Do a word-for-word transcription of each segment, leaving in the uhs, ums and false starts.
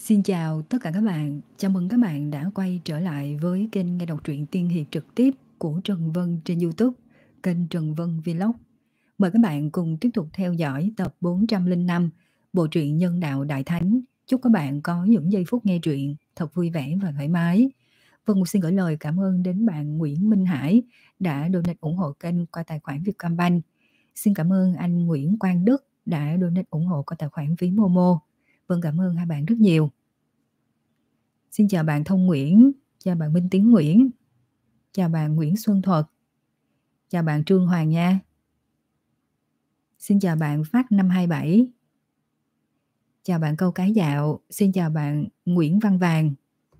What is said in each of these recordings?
Xin chào tất cả các bạn, chào mừng các bạn đã quay trở lại với kênh nghe đọc truyện tiên hiệp trực tiếp của Trần Vân trên YouTube, kênh Trần Vân Vlog. Mời các bạn cùng tiếp tục theo dõi tập bốn trăm lẻ năm bộ truyện Nhân Đạo Đại Thánh. Chúc các bạn có những giây phút nghe truyện thật vui vẻ và thoải mái. Vân cũng xin gửi lời cảm ơn đến bạn Nguyễn Minh Hải đã donate ủng hộ kênh qua tài khoản Vietcombank. Xin cảm ơn anh Nguyễn Quang Đức đã donate ủng hộ qua tài khoản ví Momo. Vân cảm ơn hai bạn rất nhiều. Xin chào bạn Thông Nguyễn, chào bạn Minh Tiến Nguyễn, chào bạn Nguyễn Xuân Thuật, chào bạn Trương Hoàng nha. Xin chào bạn Phát năm hai bảy, chào bạn Câu Cái Dạo, xin chào bạn Nguyễn Văn Vàng.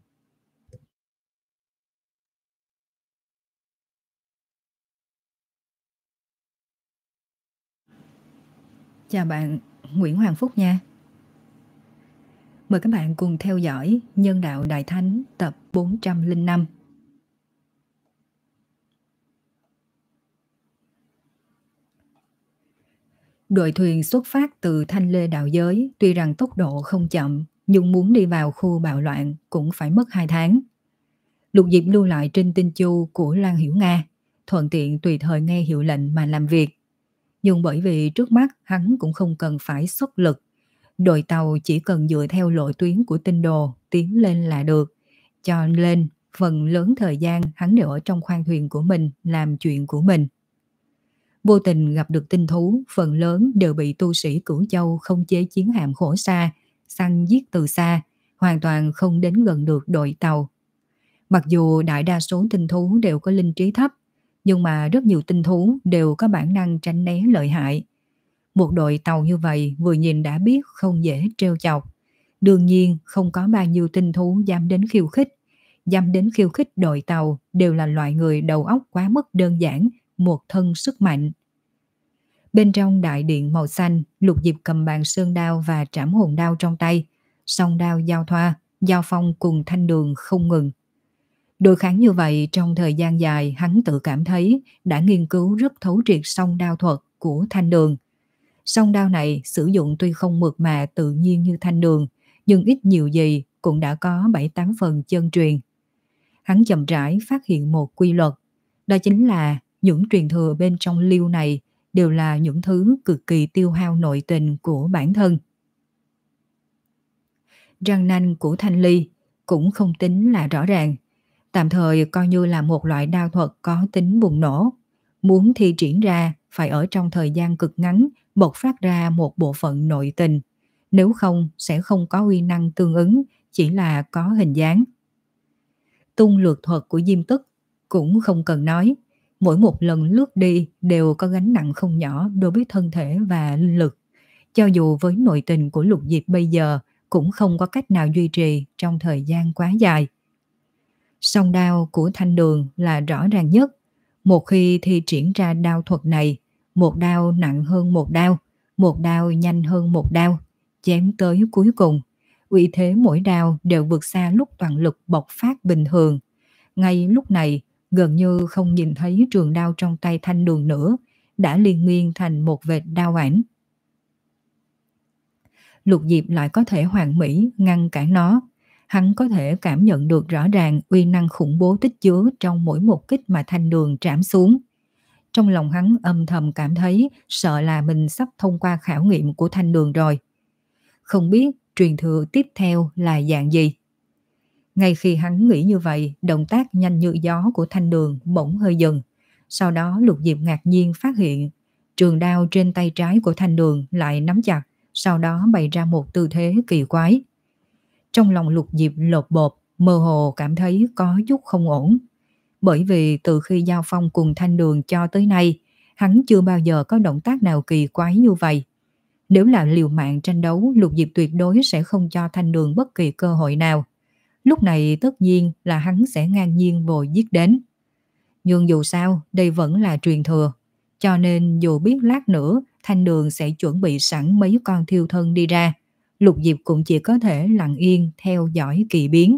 Chào bạn Nguyễn Hoàng Phúc nha. Mời các bạn cùng theo dõi Nhân Đạo Đại Thánh tập bốn trăm lẻ năm. Đội thuyền xuất phát từ Thanh Lê Đạo Giới, tuy rằng tốc độ không chậm, nhưng muốn đi vào khu bạo loạn cũng phải mất hai tháng. Lục Diệp lưu lại trên tinh chu của Lan Hiểu Nga, thuận tiện tùy thời nghe hiệu lệnh mà làm việc. Nhưng bởi vì trước mắt hắn cũng không cần phải xuất lực, đội tàu chỉ cần dựa theo lộ tuyến của tinh đồ tiến lên là được, cho nên phần lớn thời gian hắn đều ở trong khoang thuyền của mình làm chuyện của mình. Vô tình gặp được tinh thú, phần lớn đều bị tu sĩ Cửu Châu không chế chiến hạm khổ xa, săn giết từ xa, hoàn toàn không đến gần được đội tàu. Mặc dù đại đa số tinh thú đều có linh trí thấp, nhưng mà rất nhiều tinh thú đều có bản năng tránh né lợi hại. Một đội tàu như vậy vừa nhìn đã biết không dễ trêu chọc. Đương nhiên không có bao nhiêu tinh thú dám đến khiêu khích. Dám đến khiêu khích đội tàu đều là loại người đầu óc quá mức đơn giản, một thân sức mạnh. Bên trong đại điện màu xanh, Lục Diệp cầm bàn sơn đao và trảm hồn đao trong tay, song đao giao thoa, giao phong cùng Thanh Đường không ngừng. Đối kháng như vậy trong thời gian dài, hắn tự cảm thấy đã nghiên cứu rất thấu triệt song đao thuật của Thanh Đường. Song đao này sử dụng tuy không mượt mà tự nhiên như Thanh Đường, nhưng ít nhiều gì cũng đã có bảy tám phần chân truyền. Hắn chậm rãi phát hiện một quy luật, đó chính là những truyền thừa bên trong liêu này đều là những thứ cực kỳ tiêu hao nội tình của bản thân. Răng nanh của Thanh Ly cũng không tính là rõ ràng, tạm thời coi như là một loại đao thuật có tính bùng nổ. Muốn thi triển ra phải ở trong thời gian cực ngắn bộc phát ra một bộ phận nội tình, nếu không sẽ không có uy năng tương ứng, chỉ là có hình dáng. Tung lược thuật của Diêm Tức cũng không cần nói, mỗi một lần lướt đi đều có gánh nặng không nhỏ đối với thân thể và linh lực. Cho dù với nội tình của Lục Diệp bây giờ cũng không có cách nào duy trì trong thời gian quá dài. Song đao của Thanh Đường là rõ ràng nhất. Một khi thi triển ra đao thuật này, một đao nặng hơn một đao, một đao nhanh hơn một đao, chém tới cuối cùng, uy thế mỗi đao đều vượt xa lúc toàn lực bộc phát bình thường. Ngay lúc này, gần như không nhìn thấy trường đao trong tay Thanh Đường nữa, đã liên miên thành một vệt đao ảnh. Lục Diệp lại có thể hoàn mỹ ngăn cản nó. Hắn có thể cảm nhận được rõ ràng uy năng khủng bố tích chứa trong mỗi một kích mà Thanh Đường trảm xuống. Trong lòng hắn âm thầm cảm thấy sợ là mình sắp thông qua khảo nghiệm của Thanh Đường rồi. Không biết truyền thừa tiếp theo là dạng gì. Ngay khi hắn nghĩ như vậy, động tác nhanh như gió của Thanh Đường bỗng hơi dừng. Sau đó Lục Diệp ngạc nhiên phát hiện trường đao trên tay trái của Thanh Đường lại nắm chặt, sau đó bày ra một tư thế kỳ quái. Trong lòng Lục Diệp lột bột, mơ hồ cảm thấy có chút không ổn. Bởi vì từ khi giao phong cùng Thanh Đường cho tới nay, hắn chưa bao giờ có động tác nào kỳ quái như vậy. Nếu là liều mạng tranh đấu, Lục Diệp tuyệt đối sẽ không cho Thanh Đường bất kỳ cơ hội nào. Lúc này tất nhiên là hắn sẽ ngang nhiên vội giết đến. Nhưng dù sao, đây vẫn là truyền thừa. Cho nên dù biết lát nữa Thanh Đường sẽ chuẩn bị sẵn mấy con thiêu thân đi ra, Lục Diệp cũng chỉ có thể lặng yên theo dõi kỳ biến.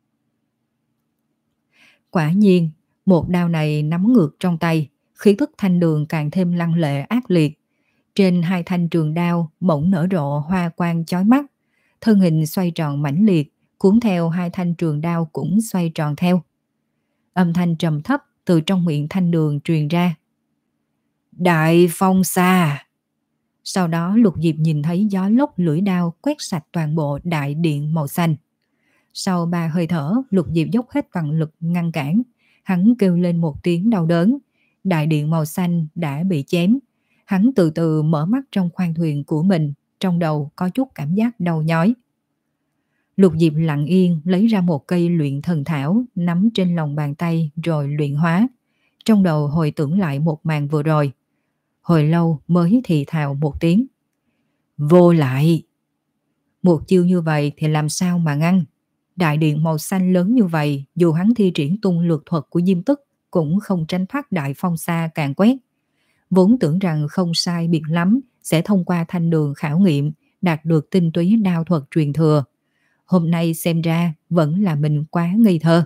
Quả nhiên, một đao này nắm ngược trong tay, khí tức Thanh Đường càng thêm lăng lệ ác liệt. Trên hai thanh trường đao bỗng nở rộ hoa quang chói mắt, thân hình xoay tròn mãnh liệt, cuốn theo hai thanh trường đao cũng xoay tròn theo. Âm thanh trầm thấp từ trong miệng Thanh Đường truyền ra. Đại phong xa. Sau đó Lục Diệp nhìn thấy gió lốc lưỡi đao quét sạch toàn bộ đại điện màu xanh. Sau ba hơi thở, Lục Diệp dốc hết toàn lực ngăn cản. Hắn kêu lên một tiếng đau đớn. Đại điện màu xanh đã bị chém. Hắn từ từ mở mắt trong khoang thuyền của mình, trong đầu có chút cảm giác đau nhói. Lục Diệp lặng yên lấy ra một cây luyện thần thảo nắm trên lòng bàn tay rồi luyện hóa. Trong đầu hồi tưởng lại một màn vừa rồi. Hồi lâu mới thì thào một tiếng. Vô lại. Một chiêu như vậy thì làm sao mà ngăn. Đại điện màu xanh lớn như vậy, dù hắn thi triển tung lược thuật của Diêm Tức cũng không tránh thoát đại phong xa càn quét. Vốn tưởng rằng không sai biệt lắm sẽ thông qua Thanh Đường khảo nghiệm, đạt được tinh túy đao thuật truyền thừa. Hôm nay xem ra vẫn là mình quá ngây thơ.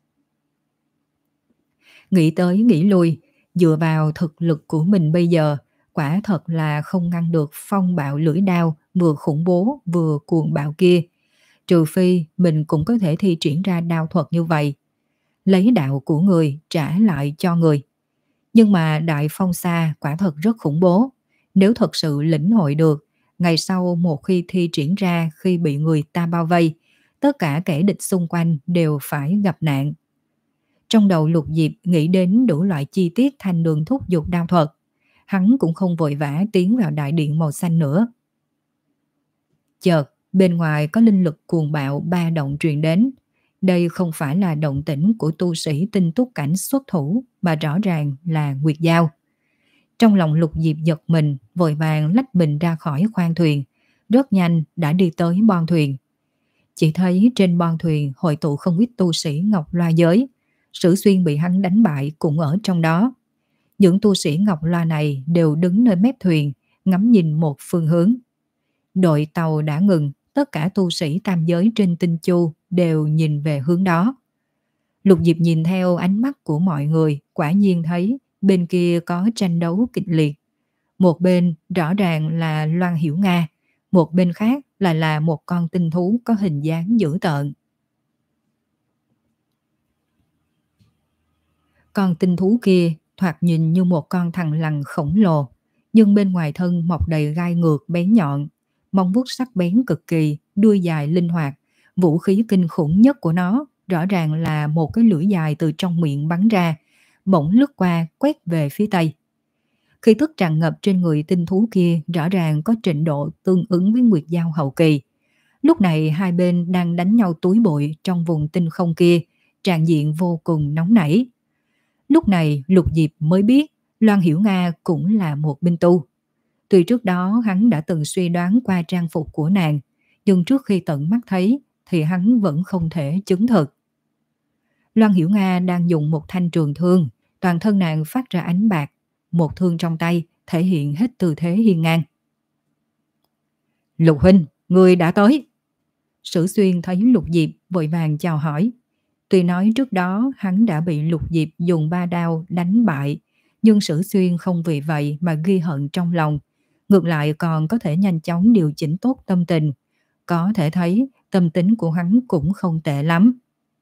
Nghĩ tới nghĩ lui, dựa vào thực lực của mình bây giờ, quả thật là không ngăn được phong bạo lưỡi đao vừa khủng bố vừa cuồng bạo kia. Trừ phi mình cũng có thể thi triển ra đao thuật như vậy. Lấy đạo của người trả lại cho người. Nhưng mà đại phong xa quả thật rất khủng bố. Nếu thật sự lĩnh hội được, ngày sau một khi thi triển ra khi bị người ta bao vây, tất cả kẻ địch xung quanh đều phải gặp nạn. Trong đầu Lục Diệp nghĩ đến đủ loại chi tiết Thanh Đường thúc giục đao thuật. Hắn cũng không vội vã tiến vào đại điện màu xanh nữa. Chợt, bên ngoài có linh lực cuồng bạo ba động truyền đến. Đây không phải là động tĩnh của tu sĩ tinh túc cảnh xuất thủ, mà rõ ràng là Nguyệt Giao. Trong lòng Lục Diệp giật mình, vội vàng lách mình ra khỏi khoang thuyền, rất nhanh đã đi tới bon thuyền. Chỉ thấy trên bon thuyền hội tụ không ít tu sĩ Ngọc Loa giới. Sử Xuyên bị hắn đánh bại cũng ở trong đó. Những tu sĩ Ngọc Loa này đều đứng nơi mép thuyền, ngắm nhìn một phương hướng. Đội tàu đã ngừng, tất cả tu sĩ tam giới trên Tinh Chu đều nhìn về hướng đó. Lục Diệp nhìn theo ánh mắt của mọi người, quả nhiên thấy bên kia có tranh đấu kịch liệt. Một bên rõ ràng là Loan Hiểu Nga, một bên khác là là một con tinh thú có hình dáng dữ tợn. Con tinh thú kia thoạt nhìn như một con thằn lằn khổng lồ, nhưng bên ngoài thân mọc đầy gai ngược bén nhọn, móng vuốt sắc bén cực kỳ, đuôi dài linh hoạt. Vũ khí kinh khủng nhất của nó rõ ràng là một cái lưỡi dài từ trong miệng bắn ra, bỗng lướt qua quét về phía tây. Khí tức tràn ngập trên người tinh thú kia rõ ràng có trình độ tương ứng với Nguyệt Giao hậu kỳ. Lúc này hai bên đang đánh nhau túi bụi trong vùng tinh không kia, tràn diện vô cùng nóng nảy. Lúc này Lục Diệp mới biết Loan Hiểu Nga cũng là một binh tu. Tuy trước đó hắn đã từng suy đoán qua trang phục của nàng, nhưng trước khi tận mắt thấy thì hắn vẫn không thể chứng thực. Loan Hiểu Nga đang dùng một thanh trường thương, toàn thân nàng phát ra ánh bạc, một thương trong tay thể hiện hết tư thế hiên ngang. Lục huynh, người đã tới. Sử Xuyên thấy Lục Diệp vội vàng chào hỏi. Tuy nói trước đó hắn đã bị Lục Diệp dùng ba đao đánh bại, nhưng Sử Xuyên không vì vậy mà ghi hận trong lòng. Ngược lại còn có thể nhanh chóng điều chỉnh tốt tâm tình. Có thể thấy tâm tính của hắn cũng không tệ lắm.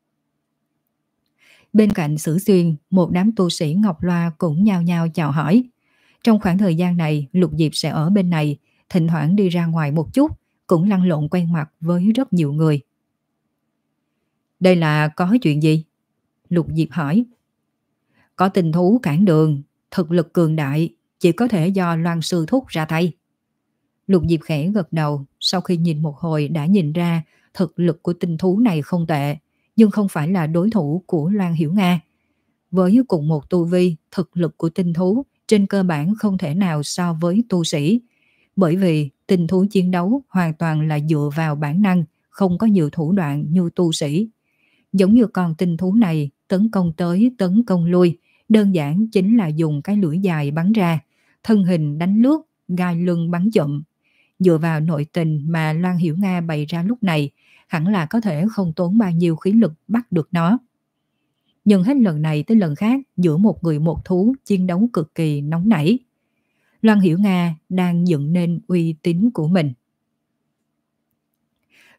Bên cạnh Sử Xuyên, một đám tu sĩ Ngọc Loa cũng nhao nhao chào hỏi. Trong khoảng thời gian này, Lục Diệp sẽ ở bên này, thỉnh thoảng đi ra ngoài một chút, cũng lăn lộn quen mặt với rất nhiều người. Đây là có chuyện gì? Lục Diệp hỏi. Có tình thú cản đường, thực lực cường đại, chỉ có thể do Loan sư thúc ra tay. Lục Diệp khẽ gật đầu, sau khi nhìn một hồi đã nhìn ra thực lực của tinh thú này không tệ, nhưng không phải là đối thủ của Loan Hiểu Nga. Với cùng một tu vi, thực lực của tinh thú trên cơ bản không thể nào so với tu sĩ, bởi vì tinh thú chiến đấu hoàn toàn là dựa vào bản năng, không có nhiều thủ đoạn như tu sĩ. Giống như con tinh thú này tấn công tới tấn công lui, đơn giản chính là dùng cái lưỡi dài bắn ra, thân hình đánh lướt, gai lưng bắn chậm. Dựa vào nội tình mà Loan Hiểu Nga bày ra lúc này, hẳn là có thể không tốn bao nhiêu khí lực bắt được nó. Nhưng hết lần này tới lần khác, giữa một người một thú chiến đấu cực kỳ nóng nảy. Loan Hiểu Nga đang dựng nên uy tín của mình.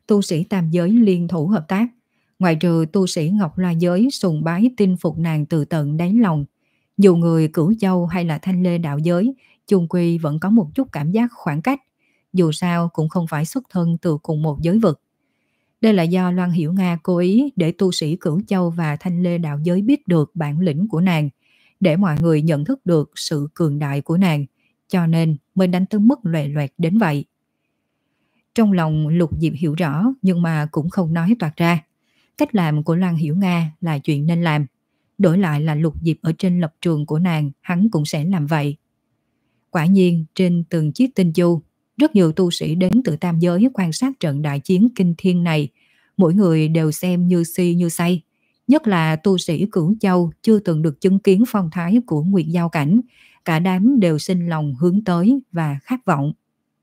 tu sĩ tam giới liên thủ hợp tác. Ngoại trừ tu sĩ Ngọc La giới sùng bái tin phục nàng từ tận đáy lòng, dù người Cửu Châu hay là Thanh Lê đạo giới, chung quy vẫn có một chút cảm giác khoảng cách, dù sao cũng không phải xuất thân từ cùng một giới vực. Đây là do Loan Hiểu Nga cố ý để tu sĩ Cửu Châu và Thanh Lê đạo giới biết được bản lĩnh của nàng, để mọi người nhận thức được sự cường đại của nàng, cho nên mới đánh tới mức loè loẹt đến vậy. Trong lòng Lục Diệp hiểu rõ nhưng mà cũng không nói toạc ra. Cách làm của Loan Hiểu Nga là chuyện nên làm. Đổi lại là Lục Diệp ở trên lập trường của nàng, hắn cũng sẽ làm vậy. Quả nhiên, trên từng chiếc tinh chu, rất nhiều tu sĩ đến từ tam giới quan sát trận đại chiến kinh thiên này. Mỗi người đều xem như si như say. Nhất là tu sĩ Cửu Châu chưa từng được chứng kiến phong thái của Nguyệt Giao Cảnh. Cả đám đều sinh lòng hướng tới và khát vọng.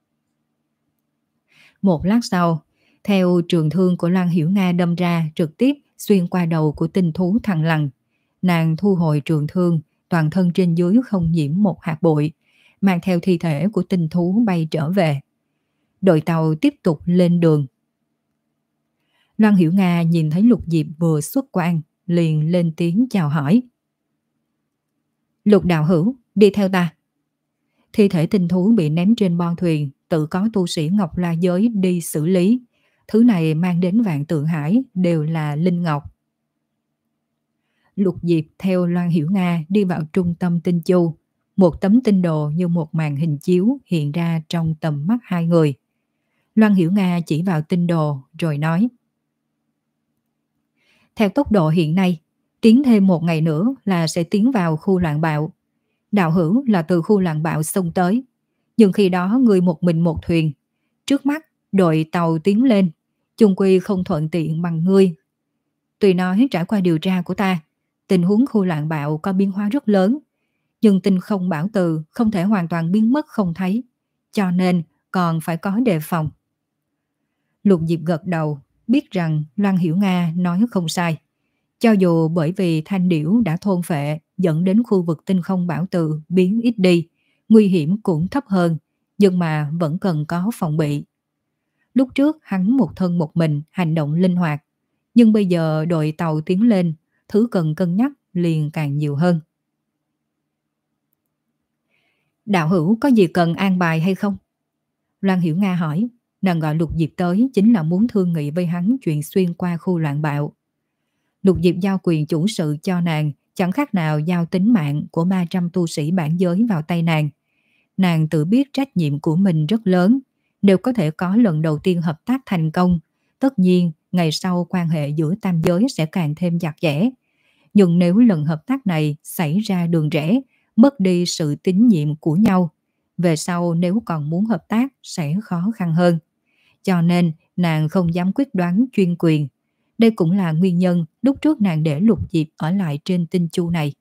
Một lát sau, theo trường thương của Loan Hiểu Nga đâm ra trực tiếp xuyên qua đầu của tinh thú thằn lằn. Nàng thu hồi trường thương, toàn thân trên dưới không nhiễm một hạt bụi, mang theo thi thể của tinh thú bay trở về. Đội tàu tiếp tục lên đường. Loan Hiểu Nga nhìn thấy Lục Diệp vừa xuất quan, liền lên tiếng chào hỏi. Lục đạo hữu, đi theo ta. Thi thể tinh thú bị ném trên bon thuyền, tự có tu sĩ Ngọc La giới đi xử lý. Thứ này mang đến Vạn Tượng Hải đều là linh ngọc. Lục Diệp theo Loan Hiểu Nga đi vào trung tâm tinh chu. Một tấm tinh đồ như một màn hình chiếu hiện ra trong tầm mắt hai người. Loan Hiểu Nga chỉ vào tinh đồ rồi nói: theo tốc độ hiện nay, tiến thêm một ngày nữa là sẽ tiến vào khu loạn bạo. Đạo hữu là từ khu loạn bạo xông tới, nhưng khi đó người một mình một thuyền. Trước mắt đội tàu tiến lên, chung quy không thuận tiện bằng ngươi. Tuy nói trải qua điều tra của ta, tình huống khu loạn bạo có biến hóa rất lớn, nhưng tinh không bảo từ không thể hoàn toàn biến mất không thấy, cho nên còn phải có đề phòng. Lục Diệp gật đầu, biết rằng Loan Hiểu Nga nói không sai. Cho dù bởi vì thanh điểu đã thôn phệ dẫn đến khu vực tinh không bảo từ biến ít đi, nguy hiểm cũng thấp hơn, nhưng mà vẫn cần có phòng bị. Lúc trước hắn một thân một mình hành động linh hoạt, nhưng bây giờ đội tàu tiến lên, thứ cần cân nhắc liền càng nhiều hơn. Đạo hữu có gì cần an bài hay không? Loan Hiểu Nga hỏi. Nàng gọi Lục Diệp tới chính là muốn thương nghị với hắn chuyện xuyên qua khu loạn bạo. Lục Diệp giao quyền chủ sự cho nàng, chẳng khác nào giao tính mạng của ba trăm tu sĩ bản giới vào tay nàng. Nàng tự biết trách nhiệm của mình rất lớn, nếu có thể có lần đầu tiên hợp tác thành công, tất nhiên ngày sau quan hệ giữa tam giới sẽ càng thêm chặt chẽ. Nhưng nếu lần hợp tác này xảy ra đường rẽ, mất đi sự tín nhiệm của nhau, về sau nếu còn muốn hợp tác sẽ khó khăn hơn. Cho nên nàng không dám quyết đoán chuyên quyền. Đây cũng là nguyên nhân lúc trước nàng để Lục Diệp ở lại trên tinh chu này.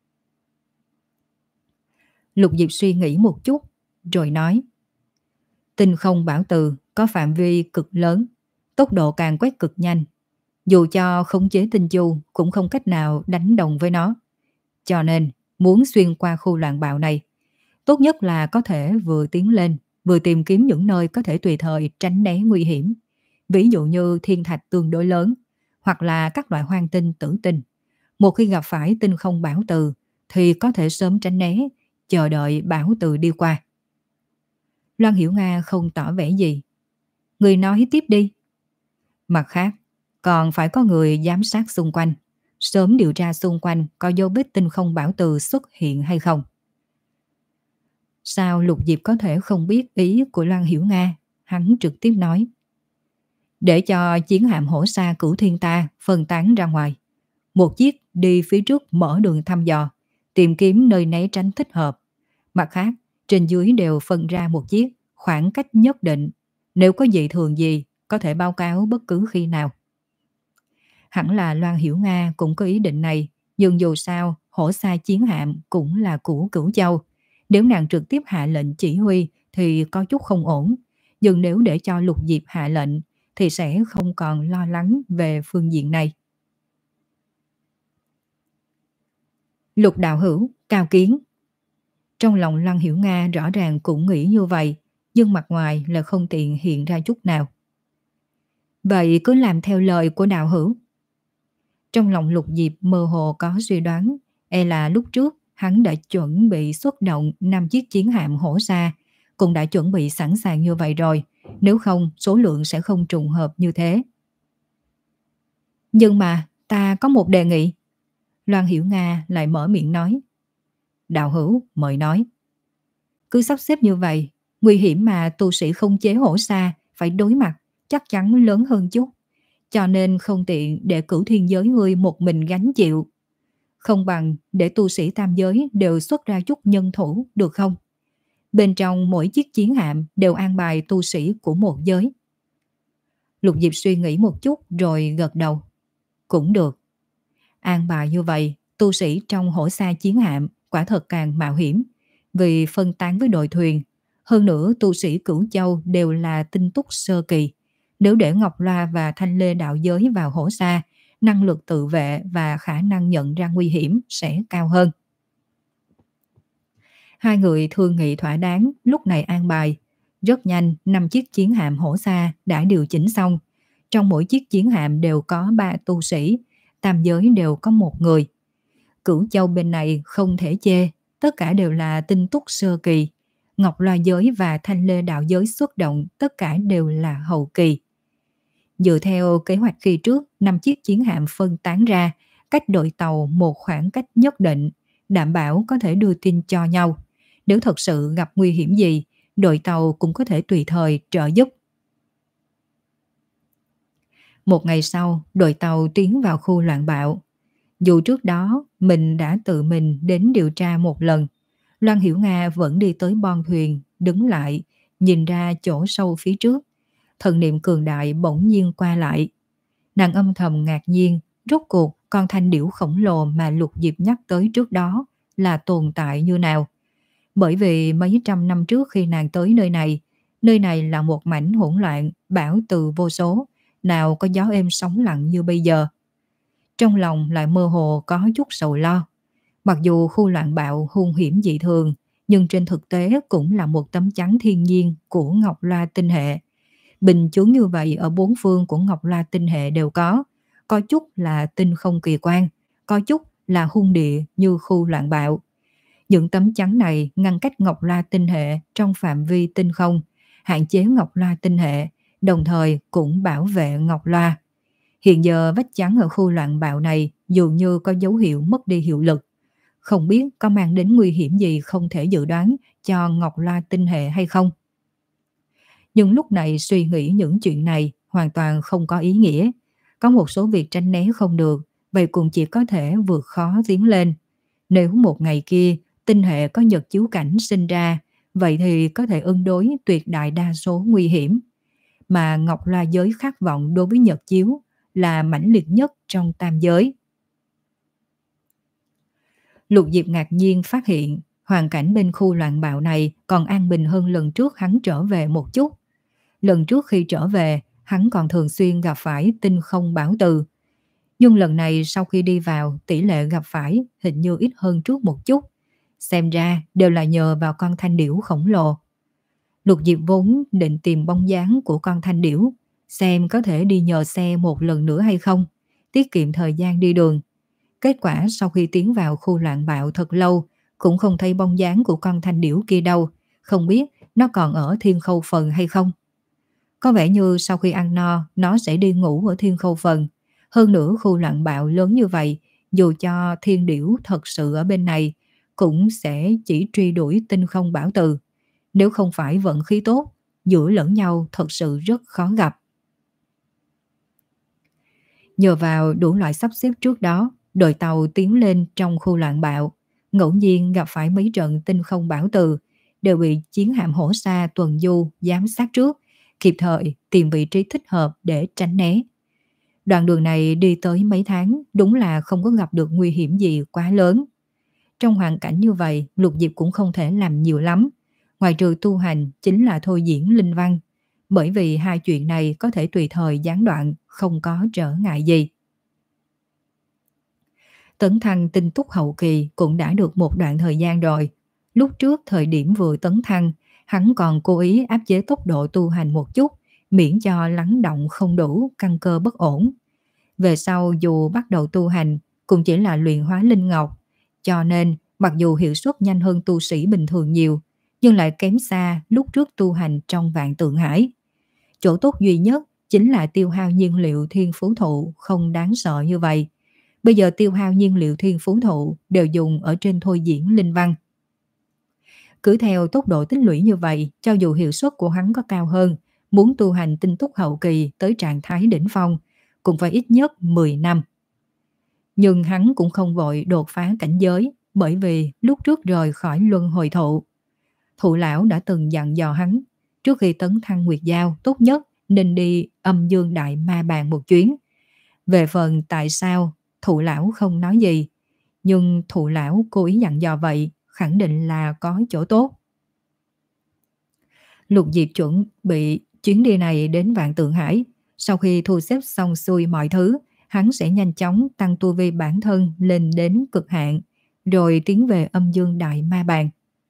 Lục Diệp suy nghĩ một chút, rồi nói: tinh không bảo từ có phạm vi cực lớn, tốc độ càng quét cực nhanh. Dù cho khống chế tinh chu cũng không cách nào đánh đồng với nó. Cho nên muốn xuyên qua khu loạn bạo này, tốt nhất là có thể vừa tiến lên, vừa tìm kiếm những nơi có thể tùy thời tránh né nguy hiểm. Ví dụ như thiên thạch tương đối lớn, hoặc là các loại hoang tinh tử tinh. Một khi gặp phải tinh không bảo từ thì có thể sớm tránh né, chờ đợi bảo từ đi qua. Loan Hiểu Nga không tỏ vẻ gì. Người nói tiếp đi. Mặt khác, còn phải có người giám sát xung quanh, sớm điều tra xung quanh có dấu vết tinh không bảo từ xuất hiện hay không. Sao Lục Diệp có thể không biết ý của Loan Hiểu Nga? Hắn trực tiếp nói: để cho chiến hạm hổ xa Cửu Thiên ta phân tán ra ngoài. Một chiếc đi phía trước mở đường thăm dò, tìm kiếm nơi né tránh thích hợp. Mặt khác, trên dưới đều phân ra một chiếc, khoảng cách nhất định. Nếu có dị thường gì, có thể báo cáo bất cứ khi nào. Hẳn là Loan Hiểu Nga cũng có ý định này, nhưng dù sao, hổ xa chiến hạm cũng là của Cửu Châu. Nếu nàng trực tiếp hạ lệnh chỉ huy thì có chút không ổn. Nhưng nếu để cho Lục Diệp hạ lệnh thì sẽ không còn lo lắng về phương diện này. Lục đạo hữu, cao kiến. Trong lòng Loan Hiểu Nga rõ ràng cũng nghĩ như vậy, nhưng mặt ngoài là không tiện hiện ra chút nào. Vậy cứ làm theo lời của đạo hữu. Trong lòng Lục Diệp mơ hồ có suy đoán, e là lúc trước hắn đã chuẩn bị xuất động năm chiếc chiến hạm hổ xa, cũng đã chuẩn bị sẵn sàng như vậy rồi, nếu không số lượng sẽ không trùng hợp như thế. Nhưng mà ta có một đề nghị. Loan Hiểu Nga lại mở miệng nói. Đạo hữu mời nói. Cứ sắp xếp như vậy, nguy hiểm mà tu sĩ không chế hổ xa phải đối mặt chắc chắn lớn hơn chút, cho nên không tiện để cửu thiên giới ngươi một mình gánh chịu. Không bằng để tu sĩ tam giới đều xuất ra chút nhân thủ được không? Bên trong mỗi chiếc chiến hạm đều an bài tu sĩ của một giới. Lục Diệp suy nghĩ một chút rồi gật đầu. Cũng được. An bài như vậy, tu sĩ trong hổ xa chiến hạm quả thật càng mạo hiểm, vì phân tán với đội thuyền. Hơn nữa tu sĩ Cửu Châu đều là tinh túc sơ kỳ. Nếu để Ngọc Loa và Thanh Lê đạo giới vào hổ xa, năng lực tự vệ và khả năng nhận ra nguy hiểm sẽ cao hơn. Hai người thương nghị thỏa đáng, lúc này an bài. Rất nhanh, năm chiếc chiến hạm hổ xa đã điều chỉnh xong. Trong mỗi chiếc chiến hạm đều có ba tu sĩ, tam giới đều có một người. Cửu Châu bên này không thể chê, tất cả đều là tinh túc sơ kỳ. Ngọc Loa giới và Thanh Lê đạo giới xuất động tất cả đều là hậu kỳ. Dựa theo kế hoạch kỳ trước, năm chiếc chiến hạm phân tán ra, cách đội tàu một khoảng cách nhất định, đảm bảo có thể đưa tin cho nhau. Nếu thật sự gặp nguy hiểm gì, đội tàu cũng có thể tùy thời trợ giúp. Một ngày sau, đội tàu tiến vào khu loạn bạo. Dù trước đó mình đã tự mình đến điều tra một lần, Loan Hiểu Nga vẫn đi tới bon thuyền, đứng lại, nhìn ra chỗ sâu phía trước. Thần niệm cường đại bỗng nhiên qua lại. Nàng âm thầm ngạc nhiên, rốt cuộc con thanh điểu khổng lồ mà Lục Diệp nhắc tới trước đó là tồn tại như nào. Bởi vì mấy trăm năm trước khi nàng tới nơi này, nơi này là một mảnh hỗn loạn, bão từ vô số, nào có gió êm sóng lặng như bây giờ. Trong lòng lại mơ hồ có chút sầu lo. Mặc dù khu loạn bạo hung hiểm dị thường, nhưng trên thực tế cũng là một tấm chắn thiên nhiên của Ngọc Loa tinh hệ. Bình chướng như vậy ở bốn phương của Ngọc Loa tinh hệ đều có. Có chút là tinh không kỳ quan, có chút là hung địa như khu loạn bạo. Những tấm chắn này ngăn cách Ngọc Loa tinh hệ trong phạm vi tinh không, hạn chế Ngọc Loa tinh hệ, đồng thời cũng bảo vệ Ngọc Loa. Hiện giờ vách chắn ở khu loạn bạo này dường như có dấu hiệu mất đi hiệu lực. Không biết có mang đến nguy hiểm gì không thể dự đoán cho Ngọc Loa tinh hệ hay không. Nhưng lúc này suy nghĩ những chuyện này hoàn toàn không có ý nghĩa. Có một số việc tránh né không được, vậy cũng chỉ có thể vượt khó tiến lên. Nếu một ngày kia tinh hệ có nhật chiếu cảnh sinh ra, vậy thì có thể ứng đối tuyệt đại đa số nguy hiểm. Mà Ngọc Loa giới khát vọng đối với nhật chiếu là mãnh liệt nhất trong tam giới. Lục Diệp ngạc nhiên phát hiện hoàn cảnh bên khu loạn bạo này còn an bình hơn lần trước hắn trở về một chút. Lần trước khi trở về, hắn còn thường xuyên gặp phải tinh không bão từ. Nhưng lần này sau khi đi vào, tỷ lệ gặp phải hình như ít hơn trước một chút. Xem ra đều là nhờ vào con thanh điểu khổng lồ. Lục Diệp vốn định tìm bóng dáng của con thanh điểu, xem có thể đi nhờ xe một lần nữa hay không, tiết kiệm thời gian đi đường. Kết quả sau khi tiến vào khu loạn bạo thật lâu, cũng không thấy bóng dáng của con thanh điểu kia đâu, không biết nó còn ở Thiên Khâu Phần hay không. Có vẻ như sau khi ăn no, nó sẽ đi ngủ ở Thiên Khâu Phần. Hơn nữa khu loạn bạo lớn như vậy, dù cho thiên điểu thật sự ở bên này, cũng sẽ chỉ truy đuổi tinh không bão từ. Nếu không phải vận khí tốt, giữa lẫn nhau thật sự rất khó gặp. Nhờ vào đủ loại sắp xếp trước đó, đội tàu tiến lên trong khu loạn bạo, ngẫu nhiên gặp phải mấy trận tinh không bão từ, đều bị chiến hạm hổ xa tuần du giám sát trước, kịp thời tìm vị trí thích hợp để tránh né. Đoạn đường này đi tới mấy tháng, đúng là không có gặp được nguy hiểm gì quá lớn. Trong hoàn cảnh như vậy, Lục Diệp cũng không thể làm nhiều lắm. Ngoài trừ tu hành chính là thôi diễn linh văn, bởi vì hai chuyện này có thể tùy thời gián đoạn, không có trở ngại gì. Tấn thăng tinh túc hậu kỳ cũng đã được một đoạn thời gian rồi. Lúc trước thời điểm vừa tấn thăng, hắn còn cố ý áp chế tốc độ tu hành một chút, miễn cho lắng động không đủ, căn cơ bất ổn. Về sau dù bắt đầu tu hành cũng chỉ là luyện hóa linh ngọc, cho nên mặc dù hiệu suất nhanh hơn tu sĩ bình thường nhiều, nhưng lại kém xa lúc trước tu hành trong Vạn Tượng Hải. Chỗ tốt duy nhất chính là tiêu hao nhiên liệu thiên phú thụ không đáng sợ như vậy. Bây giờ tiêu hao nhiên liệu thiên phú thụ đều dùng ở trên thôi diễn linh văn. Cứ theo tốc độ tích lũy như vậy, cho dù hiệu suất của hắn có cao hơn, muốn tu hành tinh túc hậu kỳ tới trạng thái đỉnh phong, cũng phải ít nhất mười năm. Nhưng hắn cũng không vội đột phá cảnh giới, bởi vì lúc trước rời khỏi luân hồi thụ, thụ lão đã từng dặn dò hắn, trước khi tấn thăng nguyệt giao tốt nhất nên đi âm dương đại ma bàn một chuyến. Về phần tại sao, thụ lão không nói gì, nhưng thụ lão cố ý dặn dò vậy, khẳng định là có chỗ tốt. Lục Diệp chuẩn bị chuyến đi này đến Vạn Tượng Hải, sau khi thu xếp xong xuôi mọi thứ, hắn sẽ nhanh chóng tăng tu vi bản thân lên đến cực hạn, rồi tiến về âm dương đại ma bàn.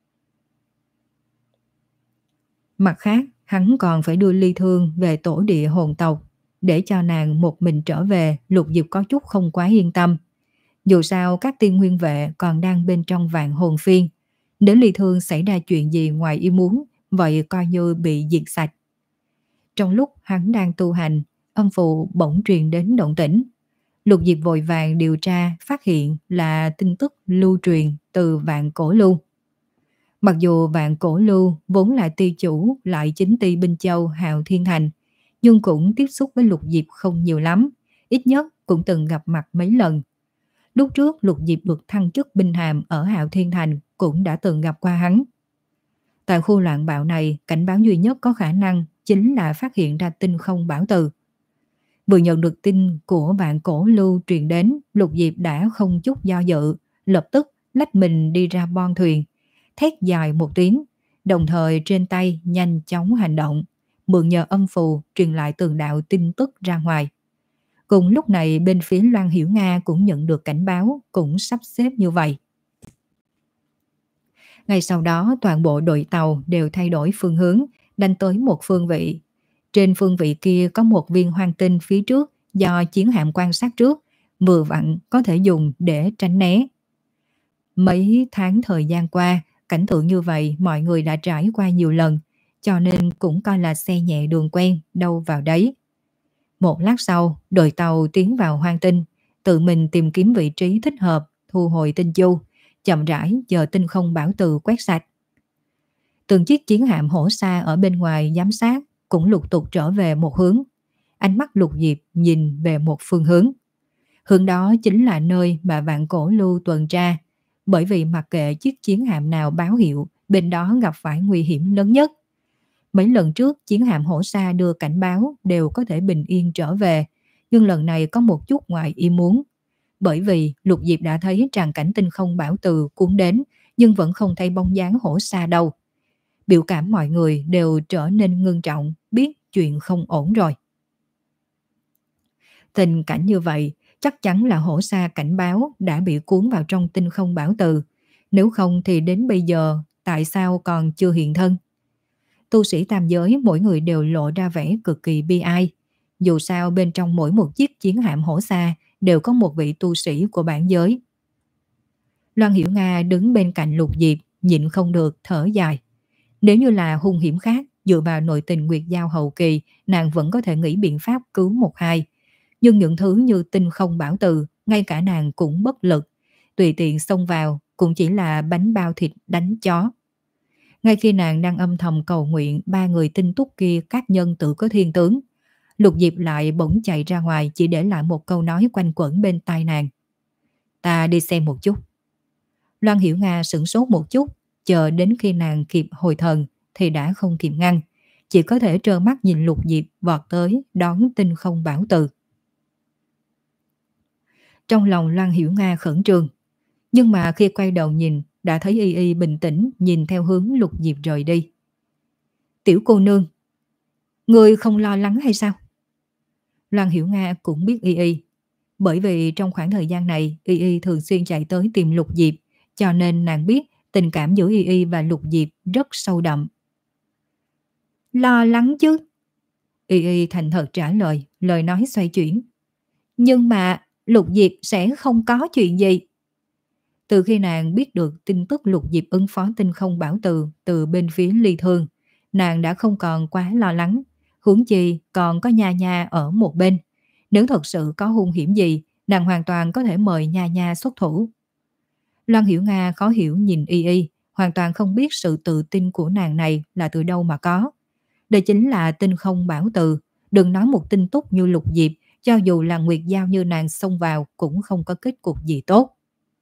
Mặt khác, hắn còn phải đưa Ly Thương về tổ địa hồn tộc, để cho nàng một mình trở về. Lục Diệp có chút không quá yên tâm. Dù sao các tiên nguyên vệ còn đang bên trong vạn hồn phiên, nếu Ly Thương xảy ra chuyện gì ngoài ý muốn, vậy coi như bị diệt sạch. Trong lúc hắn đang tu hành, âm phụ bỗng truyền đến động tĩnh. Lục Diệp vội vàng điều tra, phát hiện là tin tức lưu truyền từ Vạn Cổ Lưu. Mặc dù Vạn Cổ Lưu vốn là ty chủ lại chính ty Binh Châu Hạo Thiên Thành, nhưng cũng tiếp xúc với Lục Diệp không nhiều lắm, ít nhất cũng từng gặp mặt mấy lần. Lúc trước Lục Diệp được thăng chức binh hàm ở Hạo Thiên Thành cũng đã từng gặp qua hắn. Tại khu loạn bạo này, cảnh báo duy nhất có khả năng chính là phát hiện ra tinh không bảo từ. Vừa nhận được tin của Vạn Cổ Lưu truyền đến, Lục Diệp đã không chút do dự, lập tức lách mình đi ra bon thuyền, thét dài một tiếng, đồng thời trên tay nhanh chóng hành động, mượn nhờ âm phù truyền lại từng đạo tin tức ra ngoài. Cùng lúc này bên phía Loan Hiểu Nga cũng nhận được cảnh báo, cũng sắp xếp như vậy. Ngay sau đó toàn bộ đội tàu đều thay đổi phương hướng, đánh tới một phương vị. Trên phương vị kia có một viên hoang tinh phía trước do chiến hạm quan sát trước, vừa vặn có thể dùng để tránh né. Mấy tháng thời gian qua, cảnh tượng như vậy mọi người đã trải qua nhiều lần, cho nên cũng coi là xe nhẹ đường quen, đâu vào đấy. Một lát sau, đội tàu tiến vào hoang tinh, tự mình tìm kiếm vị trí thích hợp, thu hồi tinh chu, chậm rãi chờ tinh không bảo từ quét sạch. Từng chiếc chiến hạm hổ xa ở bên ngoài giám sát cũng lục tục trở về một hướng. Ánh mắt Lục Diệp nhìn về một phương hướng. Hướng đó chính là nơi mà Vạn Cổ Lưu tuần tra, bởi vì mặc kệ chiếc chiến hạm nào báo hiệu, bên đó gặp phải nguy hiểm lớn nhất. Mấy lần trước chiến hạm hổ xa đưa cảnh báo đều có thể bình yên trở về, nhưng lần này có một chút ngoài ý muốn. Bởi vì Lục Diệp đã thấy tràn cảnh tinh không bảo từ cuốn đến, nhưng vẫn không thấy bóng dáng hổ xa đâu. Biểu cảm mọi người đều trở nên ngưng trọng, biết chuyện không ổn rồi. Tình cảnh như vậy, chắc chắn là hổ xa cảnh báo đã bị cuốn vào trong tinh không bảo từ. Nếu không thì đến bây giờ, tại sao còn chưa hiện thân? Tu sĩ tam giới mỗi người đều lộ ra vẻ cực kỳ bi ai. Dù sao bên trong mỗi một chiếc chiến hạm hổ xa đều có một vị tu sĩ của bản giới. Loan Hiểu Nga đứng bên cạnh Lục Diệp, nhịn không được thở dài. Nếu như là hung hiểm khác, dựa vào nội tình nguyệt giao hậu kỳ, nàng vẫn có thể nghĩ biện pháp cứu một hai. Nhưng những thứ như tinh không bảo từ, ngay cả nàng cũng bất lực. Tùy tiện xông vào, cũng chỉ là bánh bao thịt đánh chó. Ngay khi nàng đang âm thầm cầu nguyện ba người tinh túc kia các nhân tự có thiên tướng, Lục Diệp lại bỗng chạy ra ngoài, chỉ để lại một câu nói quanh quẩn bên tai nàng. Ta đi xem một chút. Loan Hiểu Nga sửng sốt một chút, chờ đến khi nàng kịp hồi thần thì đã không kịp ngăn, chỉ có thể trơ mắt nhìn Lục Diệp vọt tới đón tinh không bảo từ. Trong lòng Loan Hiểu Nga khẩn trương, nhưng mà khi quay đầu nhìn, đã thấy Y Y bình tĩnh nhìn theo hướng Lục Diệp rời đi. Tiểu cô nương, ngươi không lo lắng hay sao? Loan Hiểu Nga cũng biết Y Y, bởi vì trong khoảng thời gian này Y Y thường xuyên chạy tới tìm Lục Diệp, cho nên nàng biết tình cảm giữa Y Y và Lục Diệp rất sâu đậm. Lo lắng chứ? Y Y thành thật trả lời, lời nói xoay chuyển. Nhưng mà Lục Diệp sẽ không có chuyện gì. Từ khi nàng biết được tin tức Lục Diệp ứng phó tinh không bảo từ từ bên phía Ly Thương, nàng đã không còn quá lo lắng, huống chi còn có Nha Nha ở một bên. Nếu thật sự có hung hiểm gì, nàng hoàn toàn có thể mời Nha Nha xuất thủ. Loan Hiểu Nga khó hiểu nhìn Y Y, hoàn toàn không biết sự tự tin của nàng này là từ đâu mà có. Đây chính là tinh không bảo từ, đừng nói một tinh túc như Lục Diệp, cho dù là Nguyệt Giao như nàng xông vào cũng không có kết cục gì tốt.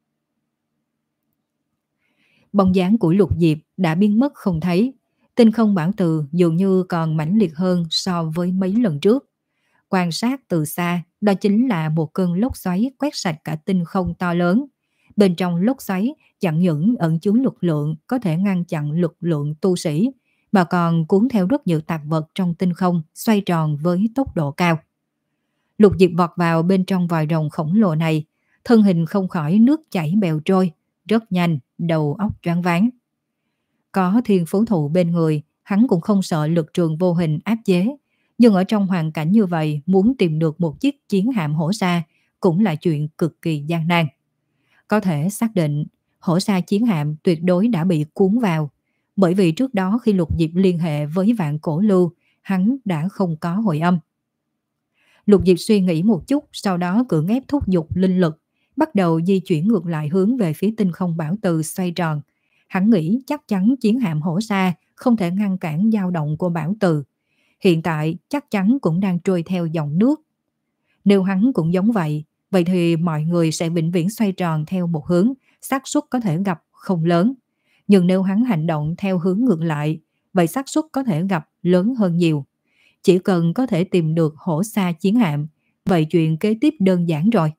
Bóng dáng của Lục Diệp đã biến mất không thấy. Tinh không bảo từ dường như còn mãnh liệt hơn so với mấy lần trước. Quan sát từ xa, đó chính là một cơn lốc xoáy quét sạch cả tinh không to lớn. Bên trong lốc xoáy chẳng những ẩn chứa lực lượng có thể ngăn chặn lực lượng tu sĩ, mà còn cuốn theo rất nhiều tạp vật trong tinh không xoay tròn với tốc độ cao. Lục Diệp vọt vào bên trong vòi rồng khổng lồ này, thân hình không khỏi nước chảy bèo trôi, rất nhanh, đầu óc choáng váng. Có thiên phú thụ bên người, hắn cũng không sợ lực trường vô hình áp chế, nhưng ở trong hoàn cảnh như vậy, muốn tìm được một chiếc chiến hạm hổ sa cũng là chuyện cực kỳ gian nan. Có thể xác định, hổ sa chiến hạm tuyệt đối đã bị cuốn vào, bởi vì trước đó khi Lục Diệp liên hệ với Vạn Cổ Lưu, hắn đã không có hồi âm. Lục Diệp suy nghĩ một chút, sau đó cưỡng ép thúc giục linh lực, bắt đầu di chuyển ngược lại hướng về phía tinh không bảo từ xoay tròn. Hắn nghĩ chắc chắn chiến hạm hổ sa không thể ngăn cản dao động của bảo từ. Hiện tại chắc chắn cũng đang trôi theo dòng nước. Nếu hắn cũng giống vậy, vậy thì mọi người sẽ vĩnh viễn xoay tròn theo một hướng, xác suất có thể gặp không lớn. Nhưng nếu hắn hành động theo hướng ngược lại, vậy xác suất có thể gặp lớn hơn nhiều. Chỉ cần có thể tìm được hổ sa chiến hạm, vậy chuyện kế tiếp đơn giản rồi.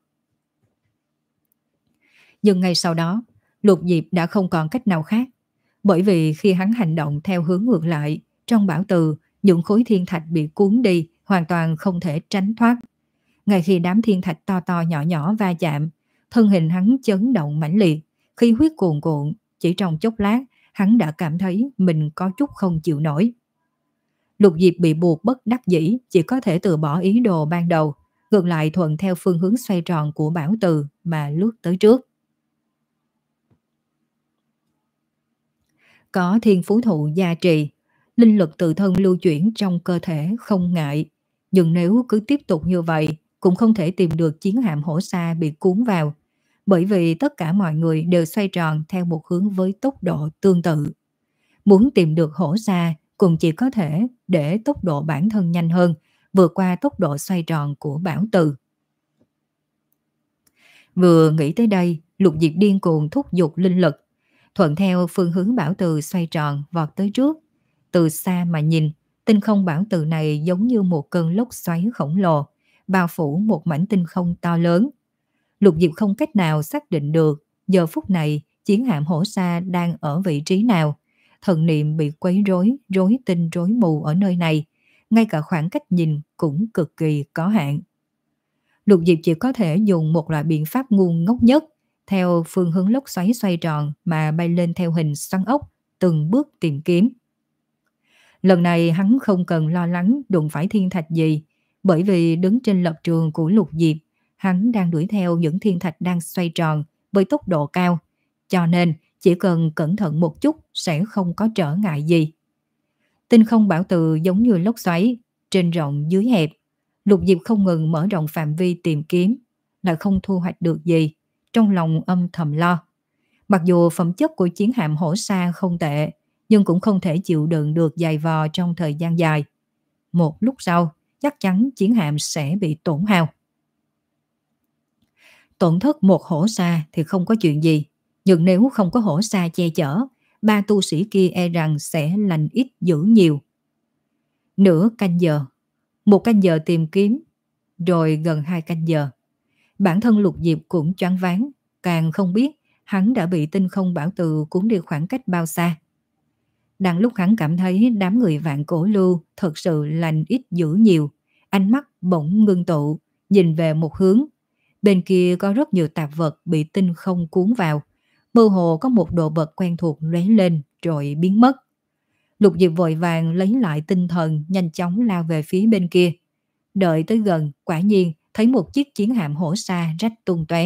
Nhưng ngay sau đó, Lục Diệp đã không còn cách nào khác. Bởi vì khi hắn hành động theo hướng ngược lại, trong bảo từ, những khối thiên thạch bị cuốn đi hoàn toàn không thể tránh thoát. Ngay khi đám thiên thạch to to nhỏ nhỏ va chạm, thân hình hắn chấn động mãnh liệt, khí huyết cuồn cuộn, chỉ trong chốc lát, hắn đã cảm thấy mình có chút không chịu nổi. Lục Diệp bị buộc bất đắc dĩ, chỉ có thể từ bỏ ý đồ ban đầu, ngược lại thuận theo phương hướng xoay tròn của bảo từ mà lướt tới trước. Có thiên phú thụ gia trì, linh lực tự thân lưu chuyển trong cơ thể không ngại. Nhưng nếu cứ tiếp tục như vậy, cũng không thể tìm được chiến hạm hổ sa bị cuốn vào, bởi vì tất cả mọi người đều xoay tròn theo một hướng với tốc độ tương tự. Muốn tìm được hổ sa cũng chỉ có thể để tốc độ bản thân nhanh hơn, vượt qua tốc độ xoay tròn của bảo từ. Vừa nghĩ tới đây, Lục Diệp điên cuồng thúc giục linh lực, thuận theo phương hướng bảo từ xoay tròn vọt tới trước. Từ xa mà nhìn, tinh không bảo từ này giống như một cơn lốc xoáy khổng lồ, bao phủ một mảnh tinh không to lớn. Lục Diệp không cách nào xác định được giờ phút này chiến hạm hổ sa đang ở vị trí nào. Thần niệm bị quấy rối, rối tinh rối mù ở nơi này, ngay cả khoảng cách nhìn cũng cực kỳ có hạn. Lục Diệp chỉ có thể dùng một loại biện pháp ngu ngốc nhất, theo phương hướng lốc xoáy xoay tròn mà bay lên theo hình xoắn ốc, từng bước tìm kiếm. Lần này hắn không cần lo lắng đụng phải thiên thạch gì, bởi vì đứng trên lập trường của Lục Diệp, hắn đang đuổi theo những thiên thạch đang xoay tròn với tốc độ cao, cho nên chỉ cần cẩn thận một chút sẽ không có trở ngại gì. Tinh không bảo từ giống như lốc xoáy, trên rộng dưới hẹp. Lục Diệp không ngừng mở rộng phạm vi tìm kiếm, lại không thu hoạch được gì, trong lòng âm thầm lo. Mặc dù phẩm chất của chiến hạm hổ sa không tệ, nhưng cũng không thể chịu đựng được dày vò trong thời gian dài. Một lúc sau, chắc chắn chiến hạm sẽ bị tổn hao. Tổn thất một hổ sa thì không có chuyện gì, nhưng nếu không có hổ sa che chở, ba tu sĩ kia e rằng sẽ lành ít dữ nhiều. Nửa canh giờ, một canh giờ tìm kiếm, rồi gần hai canh giờ. Bản thân Lục Diệp cũng choáng váng, càng không biết hắn đã bị tinh không bảo từ cuốn đi khoảng cách bao xa. Đang lúc hắn cảm thấy đám người Vạn Cổ Lưu thật sự lành ít dữ nhiều, ánh mắt bỗng ngưng tụ, nhìn về một hướng. Bên kia có rất nhiều tạp vật bị tinh không cuốn vào, mơ hồ có một đồ vật quen thuộc lóe lên rồi biến mất. Lục Diệp vội vàng lấy lại tinh thần, nhanh chóng lao về phía bên kia. Đợi tới gần, quả nhiên thấy một chiếc chiến hạm hổ sa rách tung tóe.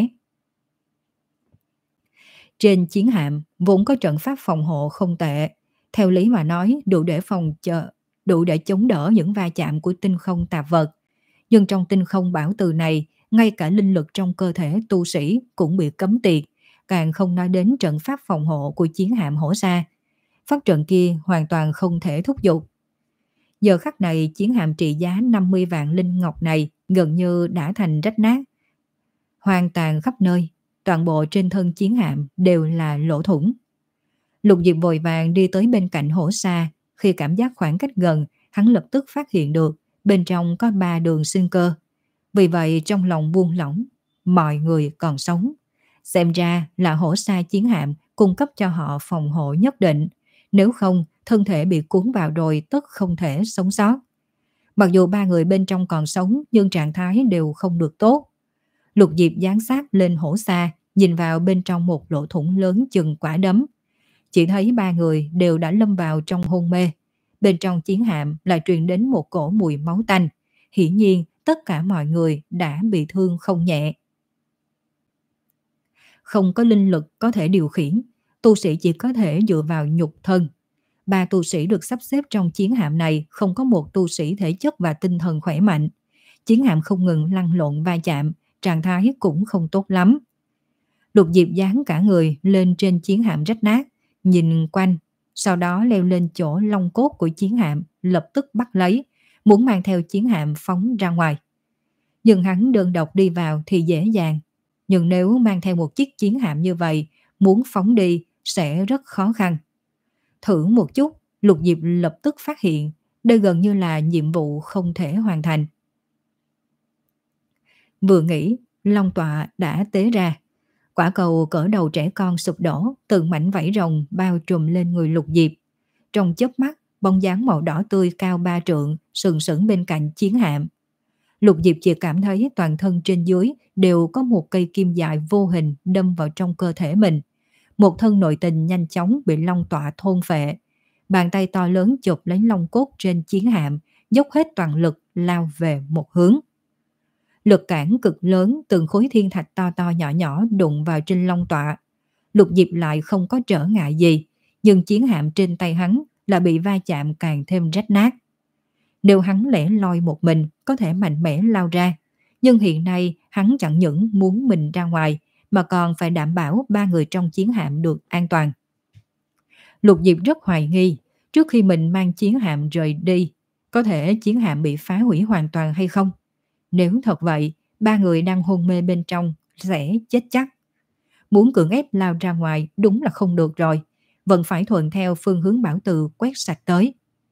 Trên chiến hạm vốn có trận pháp phòng hộ không tệ, theo lý mà nói đủ để phòng chờ, đủ để chống đỡ những va chạm của tinh không tạp vật. Nhưng trong tinh không bảo từ này, ngay cả linh lực trong cơ thể tu sĩ cũng bị cấm tiệt, càng không nói đến trận pháp phòng hộ của chiến hạm hổ sa. Pháp trận kia hoàn toàn không thể thúc giục. Giờ khắc này chiến hạm trị giá năm mươi vạn linh ngọc này gần như đã thành rách nát, hoang tàn khắp nơi, toàn bộ trên thân chiến hạm đều là lỗ thủng. Lục Diệp vội vàng đi tới bên cạnh hổ sa, khi cảm giác khoảng cách gần, hắn lập tức phát hiện được bên trong có ba đường sinh cơ. Vì vậy trong lòng buông lỏng, mọi người còn sống. Xem ra là hổ sa chiến hạm cung cấp cho họ phòng hộ nhất định, nếu không thân thể bị cuốn vào rồi tất không thể sống sót. Mặc dù ba người bên trong còn sống nhưng trạng thái đều không được tốt. Lục Diệp giáng sát lên hổ sa, nhìn vào bên trong một lỗ thủng lớn chừng quả đấm. Chỉ thấy ba người đều đã lâm vào trong hôn mê. Bên trong chiến hạm lại truyền đến một cổ mùi máu tanh. Hiển nhiên tất cả mọi người đã bị thương không nhẹ. Không có linh lực có thể điều khiển, tu sĩ chỉ có thể dựa vào nhục thân. Ba tu sĩ được sắp xếp trong chiến hạm này không có một tu sĩ thể chất và tinh thần khỏe mạnh. Chiến hạm không ngừng lăn lộn va chạm, trạng thái cũng không tốt lắm. Lục Diệp dán cả người lên trên chiến hạm rách nát, nhìn quanh, sau đó leo lên chỗ long cốt của chiến hạm, lập tức bắt lấy, muốn mang theo chiến hạm phóng ra ngoài. Nhưng hắn đơn độc đi vào thì dễ dàng, nhưng nếu mang theo một chiếc chiến hạm như vậy, muốn phóng đi sẽ rất khó khăn. Thử một chút, Lục Diệp lập tức phát hiện đây gần như là nhiệm vụ không thể hoàn thành. Vừa nghĩ, long tọa đã tế ra. Quả cầu cỡ đầu trẻ con sụp đổ, từng mảnh vảy rồng bao trùm lên người Lục Diệp. Trong chớp mắt, bóng dáng màu đỏ tươi cao ba trượng sừng sững bên cạnh chiến hạm. Lục Diệp chỉ cảm thấy toàn thân trên dưới đều có một cây kim dài vô hình đâm vào trong cơ thể mình. Một thân nội tình nhanh chóng bị long tọa thôn phệ. Bàn tay to lớn chụp lấy long cốt trên chiến hạm, dốc hết toàn lực lao về một hướng. Lực cản cực lớn, từng khối thiên thạch to to nhỏ nhỏ đụng vào trên long tọa. Lục Diệp lại không có trở ngại gì, nhưng chiến hạm trên tay hắn là bị va chạm càng thêm rách nát. Nếu hắn lẻ loi một mình có thể mạnh mẽ lao ra, nhưng hiện nay hắn chẳng những muốn mình ra ngoài mà còn phải đảm bảo ba người trong chiến hạm được an toàn. Lục Diệp rất hoài nghi, trước khi mình mang chiến hạm rời đi, có thể chiến hạm bị phá hủy hoàn toàn hay không? Nếu thật vậy, ba người đang hôn mê bên trong sẽ chết chắc. Muốn cưỡng ép lao ra ngoài đúng là không được rồi, vẫn phải thuận theo phương hướng bảo từ quét sạch tới.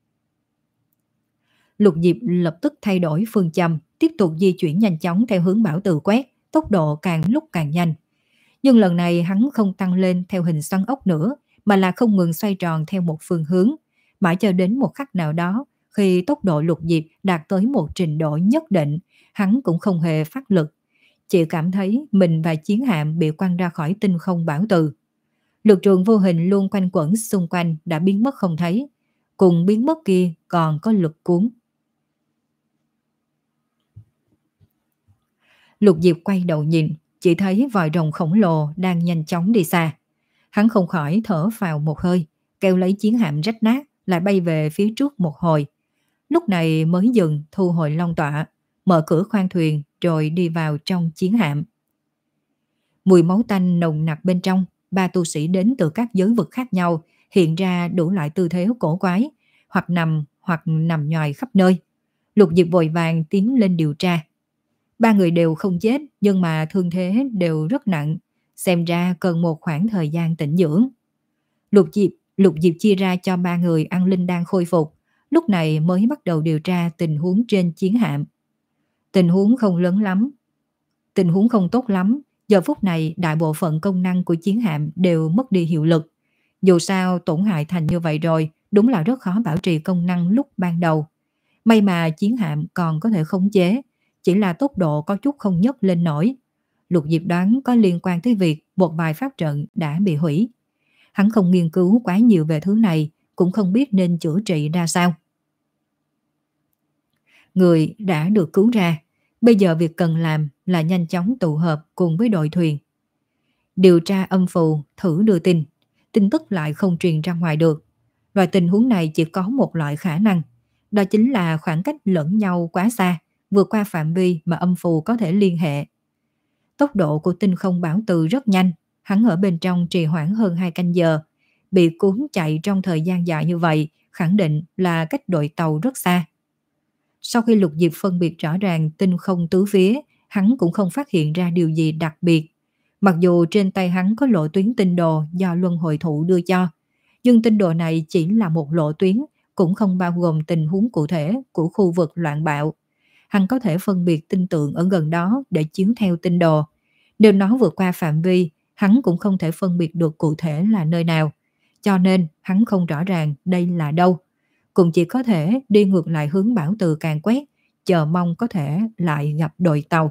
Lục Diệp lập tức thay đổi phương châm, tiếp tục di chuyển nhanh chóng theo hướng bảo từ quét, tốc độ càng lúc càng nhanh. Nhưng lần này hắn không tăng lên theo hình xoắn ốc nữa, mà là không ngừng xoay tròn theo một phương hướng, mãi cho đến một khắc nào đó, khi tốc độ Lục Diệp đạt tới một trình độ nhất định, hắn cũng không hề phát lực, chỉ cảm thấy mình và chiến hạm bị quăng ra khỏi tinh không bảo từ. Lực trường vô hình luôn quanh quẩn xung quanh đã biến mất không thấy, cùng biến mất kia còn có lực cuốn. Lục Diệp quay đầu nhìn, chỉ thấy vòi rồng khổng lồ đang nhanh chóng đi xa. Hắn không khỏi thở vào một hơi, kéo lấy chiến hạm rách nát, lại bay về phía trước một hồi. Lúc này mới dừng, thu hồi long tọa, mở cửa khoang thuyền rồi đi vào trong chiến hạm. Mùi máu tanh nồng nặc bên trong, ba tu sĩ đến từ các giới vực khác nhau, hiện ra đủ loại tư thế cổ quái, hoặc nằm hoặc nằm nhoài khắp nơi. Lục Diệp vội vàng tiến lên điều tra. Ba người đều không chết, nhưng mà thương thế đều rất nặng, xem ra cần một khoảng thời gian tĩnh dưỡng. Lục Diệp, Lục Diệp chia ra cho ba người ăn linh đan khôi phục, lúc này mới bắt đầu điều tra tình huống trên chiến hạm. Tình huống không lớn lắm, tình huống không tốt lắm. Giờ phút này đại bộ phận công năng của chiến hạm đều mất đi hiệu lực. Dù sao tổn hại thành như vậy rồi, đúng là rất khó bảo trì công năng lúc ban đầu. May mà chiến hạm còn có thể khống chế, chỉ là tốc độ có chút không nhấc lên nổi. Lục Diệp đoán có liên quan tới việc một vài pháp trận đã bị hủy. Hắn không nghiên cứu quá nhiều về thứ này, cũng không biết nên chữa trị ra sao. Người đã được cứu ra, bây giờ việc cần làm là nhanh chóng tụ hợp cùng với đội thuyền. Điều tra âm phù, thử đưa tin, tin tức lại không truyền ra ngoài được. Loại tình huống này chỉ có một loại khả năng, đó chính là khoảng cách lẫn nhau quá xa, vượt qua phạm vi mà âm phù có thể liên hệ. Tốc độ của tinh không bảo từ rất nhanh, hắn ở bên trong trì hoãn hơn hai canh giờ. Bị cuốn chạy trong thời gian dài như vậy, khẳng định là cách đội tàu rất xa. Sau khi Lục Diệp phân biệt rõ ràng tinh không tứ phía, hắn cũng không phát hiện ra điều gì đặc biệt. Mặc dù trên tay hắn có lộ tuyến tinh đồ do luân hồi thụ đưa cho, nhưng tinh đồ này chỉ là một lộ tuyến, cũng không bao gồm tình huống cụ thể của khu vực loạn bạo. Hắn có thể phân biệt tinh tượng ở gần đó để chiếu theo tinh đồ. Nếu nó vượt qua phạm vi, hắn cũng không thể phân biệt được cụ thể là nơi nào. Cho nên hắn không rõ ràng đây là đâu. Cũng chỉ có thể đi ngược lại hướng bão từ càng quét, chờ mong có thể lại gặp đội tàu.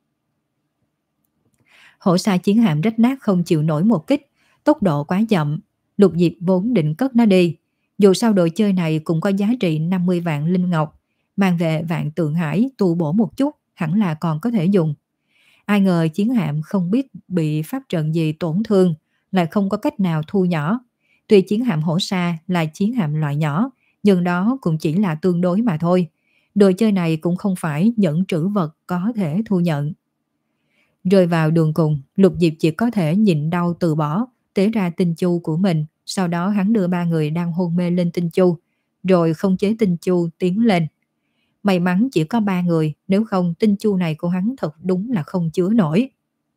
Hổ sa chiến hạm rách nát không chịu nổi một kích, tốc độ quá chậm. Lục Diệp vốn định cất nó đi. Dù sao đồ chơi này cũng có giá trị năm mươi vạn linh ngọc, mang về Vạn Tượng Hải tu bổ một chút, hẳn là còn có thể dùng. Ai ngờ chiến hạm không biết bị pháp trận gì tổn thương, lại không có cách nào thu nhỏ. Tuy chiến hạm Hổ sa là chiến hạm loại nhỏ, nhưng đó cũng chỉ là tương đối mà thôi. Đồ chơi này cũng không phải nhẫn trữ vật có thể thu nhận. Rơi vào đường cùng, Lục Diệp chỉ có thể nhịn đau từ bỏ, tế ra tinh chu của mình. Sau đó hắn đưa ba người đang hôn mê lên tinh chu, rồi không chế tinh chu tiến lên. May mắn chỉ có ba người, nếu không tinh chu này của hắn thật đúng là không chứa nổi.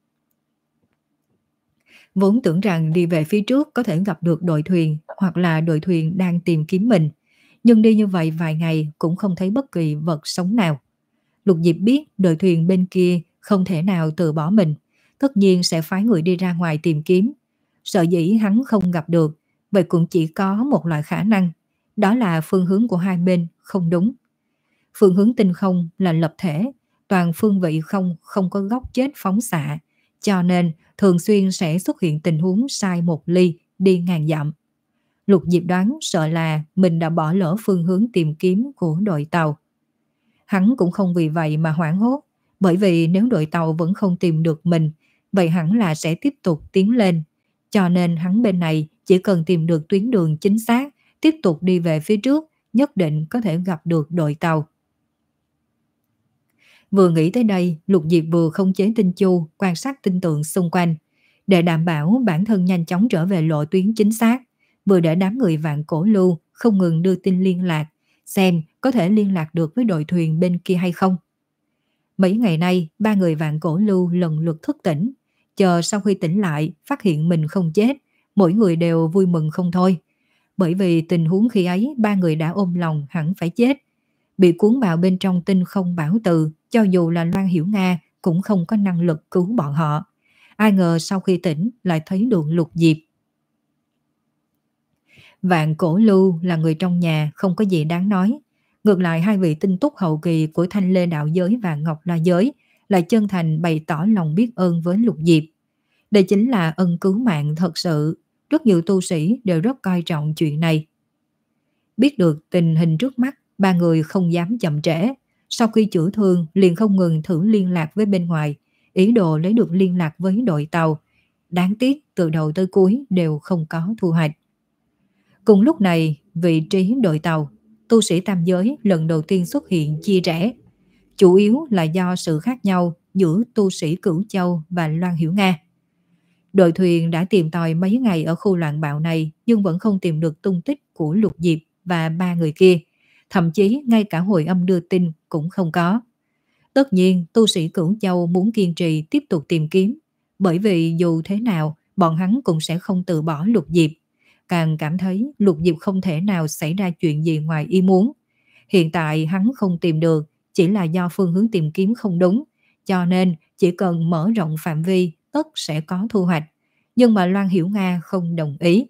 Vốn tưởng rằng đi về phía trước có thể gặp được đội thuyền, hoặc là đội thuyền đang tìm kiếm mình. Nhưng đi như vậy vài ngày cũng không thấy bất kỳ vật sống nào. Lục Diệp biết đội thuyền bên kia không thể nào từ bỏ mình, tất nhiên sẽ phái người đi ra ngoài tìm kiếm. Sợ dĩ hắn không gặp được, vậy cũng chỉ có một loại khả năng, đó là phương hướng của hai bên không đúng. Phương hướng tinh không là lập thể, toàn phương vị không không có góc chết phóng xạ, cho nên thường xuyên sẽ xuất hiện tình huống sai một ly đi ngàn dặm. Lục Diệp đoán sợ là mình đã bỏ lỡ phương hướng tìm kiếm của đội tàu. Hắn cũng không vì vậy mà hoảng hốt, bởi vì nếu đội tàu vẫn không tìm được mình, vậy hẳn là sẽ tiếp tục tiến lên. Cho nên hắn bên này chỉ cần tìm được tuyến đường chính xác, tiếp tục đi về phía trước, nhất định có thể gặp được đội tàu. Vừa nghĩ tới đây, Lục Diệp vừa không chế tinh chu, quan sát tinh tượng xung quanh, để đảm bảo bản thân nhanh chóng trở về lộ tuyến chính xác, vừa để đám người Vạn Cổ Lưu không ngừng đưa tin liên lạc, xem có thể liên lạc được với đội thuyền bên kia hay không. Mấy ngày nay, ba người Vạn Cổ Lưu lần lượt thức tỉnh, chờ sau khi tỉnh lại, phát hiện mình không chết, mỗi người đều vui mừng không thôi. Bởi vì tình huống khi ấy, ba người đã ôm lòng hẳn phải chết. Bị cuốn vào bên trong tinh không bảo từ, cho dù là Loan Hiểu Nga cũng không có năng lực cứu bọn họ. Ai ngờ sau khi tỉnh lại thấy được Lục Diệp. Vạn Cổ Lưu là người trong nhà, không có gì đáng nói. Ngược lại hai vị tinh túc hậu kỳ của Thanh Lê Đạo Giới và Ngọc La Giới lại chân thành bày tỏ lòng biết ơn với Lục Diệp. Đây chính là ân cứu mạng thật sự, rất nhiều tu sĩ đều rất coi trọng chuyện này. Biết được tình hình trước mắt, ba người không dám chậm trễ. Sau khi chữa thương liền không ngừng thử liên lạc với bên ngoài, ý đồ lấy được liên lạc với đội tàu. Đáng tiếc từ đầu tới cuối đều không có thu hoạch. Cùng lúc này, vị trí đội tàu, tu sĩ tam giới lần đầu tiên xuất hiện chia rẽ. Chủ yếu là do sự khác nhau giữa tu sĩ Cửu Châu và Loan Hiểu Nga. Đội thuyền đã tìm tòi mấy ngày ở khu loạn bạo này nhưng vẫn không tìm được tung tích của Lục Diệp và ba người kia. Thậm chí ngay cả hồi âm đưa tin cũng không có. Tất nhiên tu sĩ Cửu Châu muốn kiên trì tiếp tục tìm kiếm, bởi vì dù thế nào bọn hắn cũng sẽ không từ bỏ Lục Diệp. Càng cảm thấy Lục Diệp không thể nào xảy ra chuyện gì ngoài ý muốn. Hiện tại hắn không tìm được chỉ là do phương hướng tìm kiếm không đúng, cho nên chỉ cần mở rộng phạm vi tất sẽ có thu hoạch. Nhưng mà Loan Hiểu Nga không đồng ý.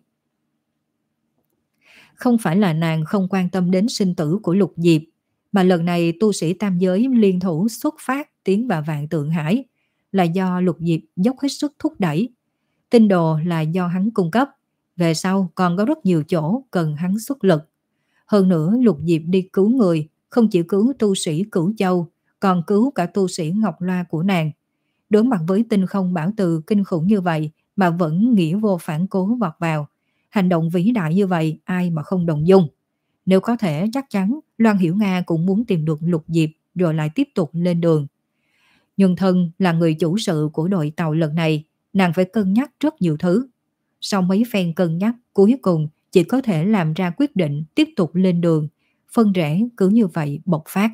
Không phải là nàng không quan tâm đến sinh tử của Lục Diệp, mà lần này tu sĩ tam giới liên thủ xuất phát tiến vào Vạn Tượng Hải là do Lục Diệp dốc hết sức thúc đẩy. Tinh đồ là do hắn cung cấp, Về sau còn có rất nhiều chỗ cần hắn xuất lực. Hơn nữa Lục Diệp đi cứu người, không chỉ cứu tu sĩ Cửu Châu, còn cứu cả tu sĩ Ngọc Loa của nàng. Đối mặt với tinh không bảo từ kinh khủng như vậy mà vẫn nghĩa vô phản cố vọt vào. Hành động vĩ đại như vậy ai mà không đồng dung. Nếu có thể chắc chắn Loan Hiểu Nga cũng muốn tìm được Lục Diệp rồi lại tiếp tục lên đường. Nhưng thân là người chủ sự của đội tàu lần này, nàng phải cân nhắc rất nhiều thứ. Sau mấy phen cân nhắc, cuối cùng chỉ có thể làm ra quyết định tiếp tục lên đường. Phân rẽ cứ như vậy bộc phát.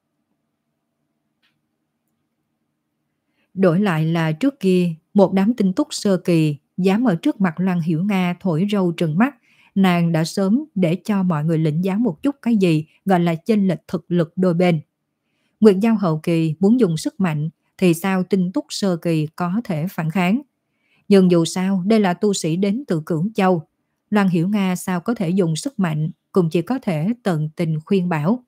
Đổi lại là trước kia, một đám tinh túc sơ kỳ dám ở trước mặt Loan Hiểu Nga thổi râu trừng mắt, nàng đã sớm để cho mọi người lĩnh giáo một chút cái gì gọi là chênh lệch thực lực đôi bên. Nguyệt Giao hậu kỳ muốn dùng sức mạnh thì sao tinh túc sơ kỳ có thể phản kháng. Nhưng dù sao đây là tu sĩ đến từ Cửu Châu, Loan Hiểu Nga sao có thể dùng sức mạnh, cũng chỉ có thể tận tình khuyên bảo.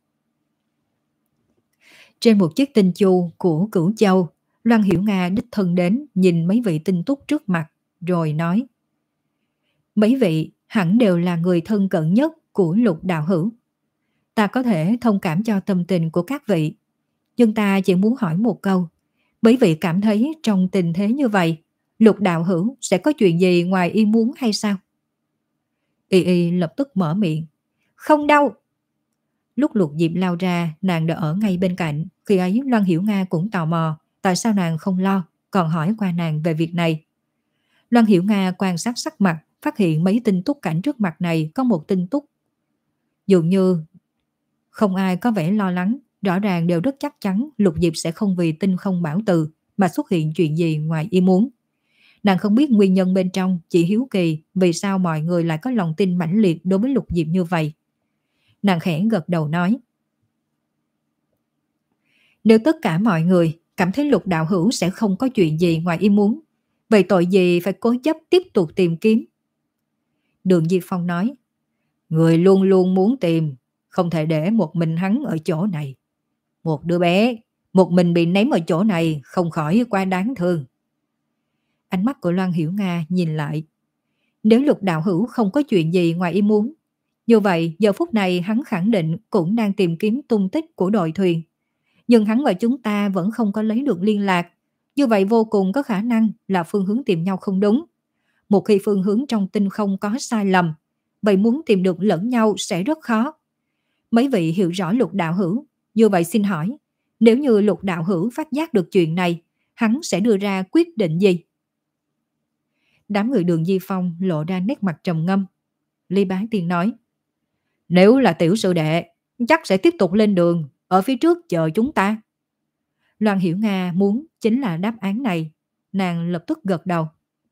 Trên một chiếc tinh chu của Cửu Châu, Loan Hiểu Nga đích thân đến nhìn mấy vị tinh túc trước mặt, rồi nói: mấy vị hẳn đều là người thân cận nhất của Lục đạo hữu. Ta có thể thông cảm cho tâm tình của các vị, nhưng ta chỉ muốn hỏi một câu. Mấy vị cảm thấy trong tình thế như vậy, Lục đạo hữu sẽ có chuyện gì ngoài ý muốn hay sao? Y Y lập tức mở miệng: không đâu. Lúc Lục Diệp lao ra, nàng đã ở ngay bên cạnh. Khi ấy Loan Hiểu Nga cũng tò mò tại sao nàng không lo, còn hỏi qua nàng về việc này. Loan Hiểu Nga quan sát sắc mặt, phát hiện mấy tinh túc cảnh trước mặt này có một tinh túc dường như không ai có vẻ lo lắng, rõ ràng đều rất chắc chắn Lục Diệp sẽ không vì tinh không bảo từ mà xuất hiện chuyện gì ngoài ý muốn. Nàng không biết nguyên nhân bên trong, chỉ hiếu kỳ vì sao mọi người lại có lòng tin mãnh liệt đối với Lục Diệp như vậy. Nàng khẽ gật đầu nói: nếu tất cả mọi người cảm thấy Lục đạo hữu sẽ không có chuyện gì ngoài ý muốn, vậy tội gì phải cố chấp tiếp tục tìm kiếm? Đường Di Phong nói: người luôn luôn muốn tìm, không thể để một mình hắn ở chỗ này. Một đứa bé, một mình bị ném ở chỗ này không khỏi quá đáng thương. Ánh mắt của Loan Hiểu Nga nhìn lại. Nếu Lục đạo hữu không có chuyện gì ngoài ý muốn, như vậy giờ phút này hắn khẳng định cũng đang tìm kiếm tung tích của đội thuyền. Nhưng hắn và chúng ta vẫn không có lấy được liên lạc. Như vậy vô cùng có khả năng là phương hướng tìm nhau không đúng. Một khi phương hướng trong tinh không có sai lầm, vậy muốn tìm được lẫn nhau sẽ rất khó. Mấy vị hiểu rõ Lục đạo hữu, như vậy xin hỏi, nếu như Lục đạo hữu phát giác được chuyện này, hắn sẽ đưa ra quyết định gì? Đám người Đường Di Phong lộ ra nét mặt trầm ngâm. Ly Bá Tiên nói: nếu là tiểu sư đệ, chắc sẽ tiếp tục lên đường, ở phía trước chờ chúng ta. Loan Hiểu Nga muốn chính là đáp án này. Nàng lập tức gật đầu.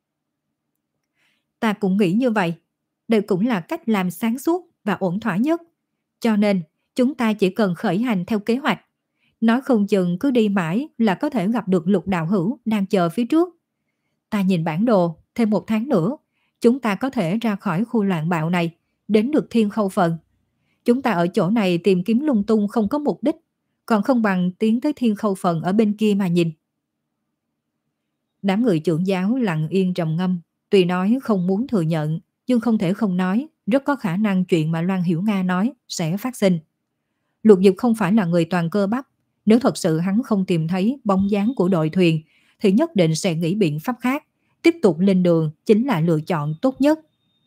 Ta cũng nghĩ như vậy. Đây cũng là cách làm sáng suốt và ổn thỏa nhất. Cho nên chúng ta chỉ cần khởi hành theo kế hoạch. Nói không chừng cứ đi mãi là có thể gặp được Lục đạo hữu đang chờ phía trước. Ta nhìn bản đồ, thêm một tháng nữa, chúng ta có thể ra khỏi khu loạn bạo này, đến được Thiên Khâu Phần. Chúng ta ở chỗ này tìm kiếm lung tung không có mục đích, còn không bằng tiến tới Thiên Khâu Phần ở bên kia mà nhìn. Đám người trưởng giáo lặng yên trầm ngâm, tuy nói không muốn thừa nhận, nhưng không thể không nói, rất có khả năng chuyện mà Loan Hiểu Nga nói sẽ phát sinh. Lục Diệp không phải là người toàn cơ bắp, nếu thật sự hắn không tìm thấy bóng dáng của đội thuyền, thì nhất định sẽ nghĩ biện pháp khác, tiếp tục lên đường chính là lựa chọn tốt nhất.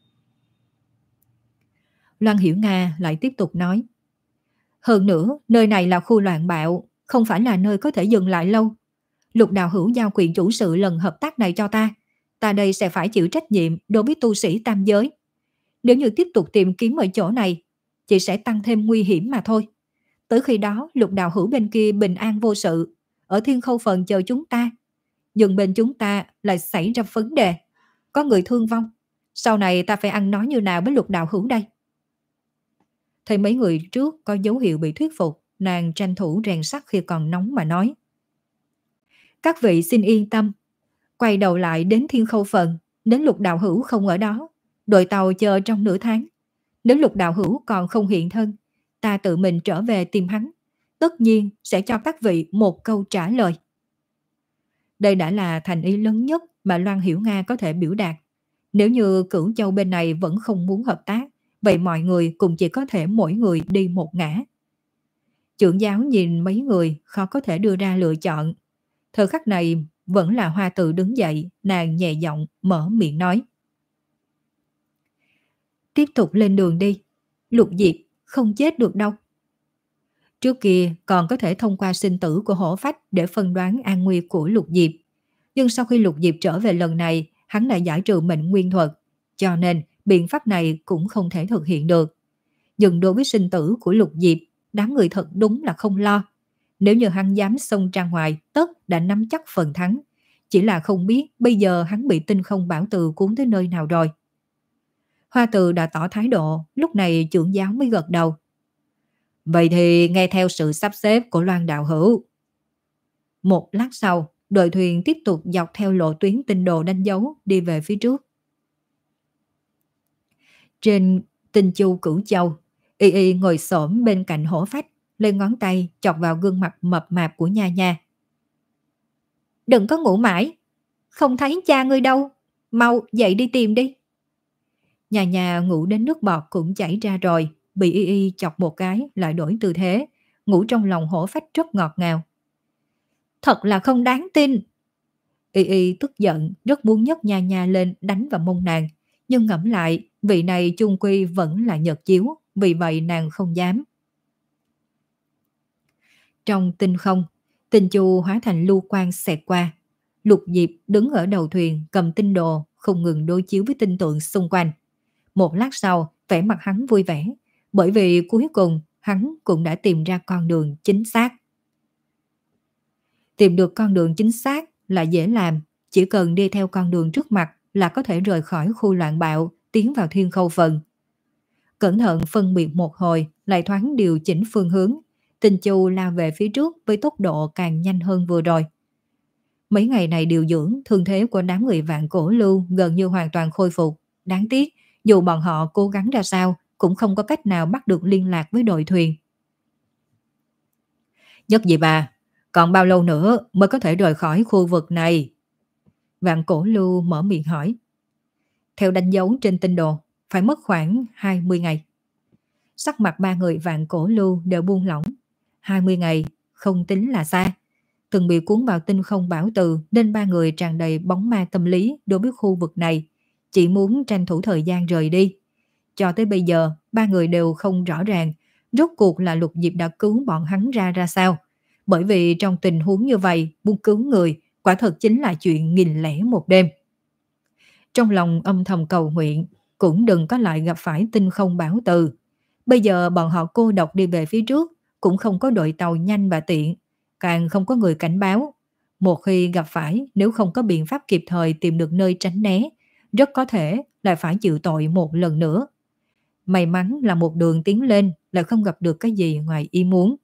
Loan Hiểu Nga lại tiếp tục nói: hơn nữa, nơi này là khu loạn bạo, không phải là nơi có thể dừng lại lâu. Lục đạo hữu giao quyền chủ sự lần hợp tác này cho ta, ta đây sẽ phải chịu trách nhiệm đối với tu sĩ tam giới. Nếu như tiếp tục tìm kiếm ở chỗ này, chỉ sẽ tăng thêm nguy hiểm mà thôi. Tới khi đó Lục đạo hữu bên kia bình an vô sự, ở Thiên Khâu Phần chờ chúng ta. Nhưng bên chúng ta lại xảy ra vấn đề, có người thương vong. Sau này ta phải ăn nói như nào với Lục đạo hữu đây? Thấy mấy người trước có dấu hiệu bị thuyết phục, nàng tranh thủ rèn sắt khi còn nóng mà nói: các vị xin yên tâm, quay đầu lại đến Thiên Khâu Phần, đến Lục đạo hữu không ở đó, đội tàu chờ trong nửa tháng. Nếu Lục đạo hữu còn không hiện thân, ta tự mình trở về tìm hắn, tất nhiên sẽ cho các vị một câu trả lời. Đây đã là thành ý lớn nhất mà Loan Hiểu Nga có thể biểu đạt. Nếu như Cửu Châu bên này vẫn không muốn hợp tác, vậy mọi người cũng chỉ có thể mỗi người đi một ngã. Trưởng giáo nhìn mấy người khó có thể đưa ra lựa chọn. Thời khắc này vẫn là Hoa Từ đứng dậy, nàng nhẹ giọng mở miệng nói. Tiếp tục lên đường đi, Lục Diệp không chết được đâu. Trước kia còn có thể thông qua sinh tử của hổ phách để phân đoán an nguy của Lục Diệp. Nhưng sau khi Lục Diệp trở về lần này, hắn đã giải trừ mệnh nguyên thuật, cho nên biện pháp này cũng không thể thực hiện được. Nhưng đối với sinh tử của Lục Diệp, đám người thật đúng là không lo. Nếu như hắn dám xông ra ngoài, tất đã nắm chắc phần thắng. Chỉ là không biết bây giờ hắn bị tinh không bảo từ cuốn tới nơi nào rồi. Hoa Từ đã tỏ thái độ, lúc này trưởng giáo mới gật đầu. Vậy thì nghe theo sự sắp xếp của Loan đạo hữu. Một lát sau, đội thuyền tiếp tục dọc theo lộ tuyến tinh đồ đánh dấu đi về phía trước. Trên Tinh Chu Cửu Châu, Y Y ngồi xổm bên cạnh hổ phách, lên ngón tay chọc vào gương mặt mập mạp của Nha Nha. Đừng có ngủ mãi, không thấy cha ngươi đâu, mau dậy đi tìm đi. Nha Nha ngủ đến nước bọt cũng chảy ra rồi, bị Y Y chọc một cái lại đổi tư thế, ngủ trong lòng hổ phách rất ngọt ngào. Thật là không đáng tin. Y Y tức giận, rất muốn nhấc Nha Nha lên đánh vào mông nàng, nhưng ngẫm lại, vị này chung quy vẫn là Nhật Chiếu, vì vậy nàng không dám. Trong tinh không, Tinh Chu hóa thành lưu quang xẹt qua. Lục Diệp đứng ở đầu thuyền cầm tinh đồ, không ngừng đối chiếu với tinh tượng xung quanh. Một lát sau, vẻ mặt hắn vui vẻ, bởi vì cuối cùng hắn cũng đã tìm ra con đường chính xác. Tìm được con đường chính xác là dễ làm, chỉ cần đi theo con đường trước mặt là có thể rời khỏi khu loạn bạo, tiến vào thiên khâu phần. Cẩn thận phân biệt một hồi, lại thoáng điều chỉnh phương hướng, Tinh Chu lao về phía trước với tốc độ càng nhanh hơn vừa rồi. Mấy ngày này điều dưỡng, thương thế của đám người Vạn Cổ Lưu gần như hoàn toàn khôi phục. Đáng tiếc, dù bọn họ cố gắng ra sao, cũng không có cách nào bắt được liên lạc với đội thuyền. Nhất Diệp à, còn bao lâu nữa mới có thể rời khỏi khu vực này? Vạn Cổ Lưu mở miệng hỏi. Theo đánh dấu trên tinh đồ, phải mất khoảng hai mươi ngày. Sắc mặt ba người Vạn Cổ Lưu đều buông lỏng. hai mươi ngày, không tính là xa. Từng bị cuốn vào tinh không bảo từ nên ba người tràn đầy bóng ma tâm lý đối với khu vực này, chỉ muốn tranh thủ thời gian rời đi. Cho tới bây giờ, ba người đều không rõ ràng rốt cuộc là Lục Diệp đã cứu bọn hắn ra ra sao. Bởi vì trong tình huống như vậy, muốn cứu người quả thật chính là chuyện nghìn lẻ một đêm. Trong lòng âm thầm cầu nguyện, cũng đừng có lại gặp phải tinh không bảo từ. Bây giờ bọn họ cô độc đi về phía trước, cũng không có đội tàu nhanh và tiện, càng không có người cảnh báo. Một khi gặp phải, nếu không có biện pháp kịp thời tìm được nơi tránh né, rất có thể lại phải chịu tội một lần nữa. May mắn là một đường tiến lên, lại không gặp được cái gì ngoài ý muốn.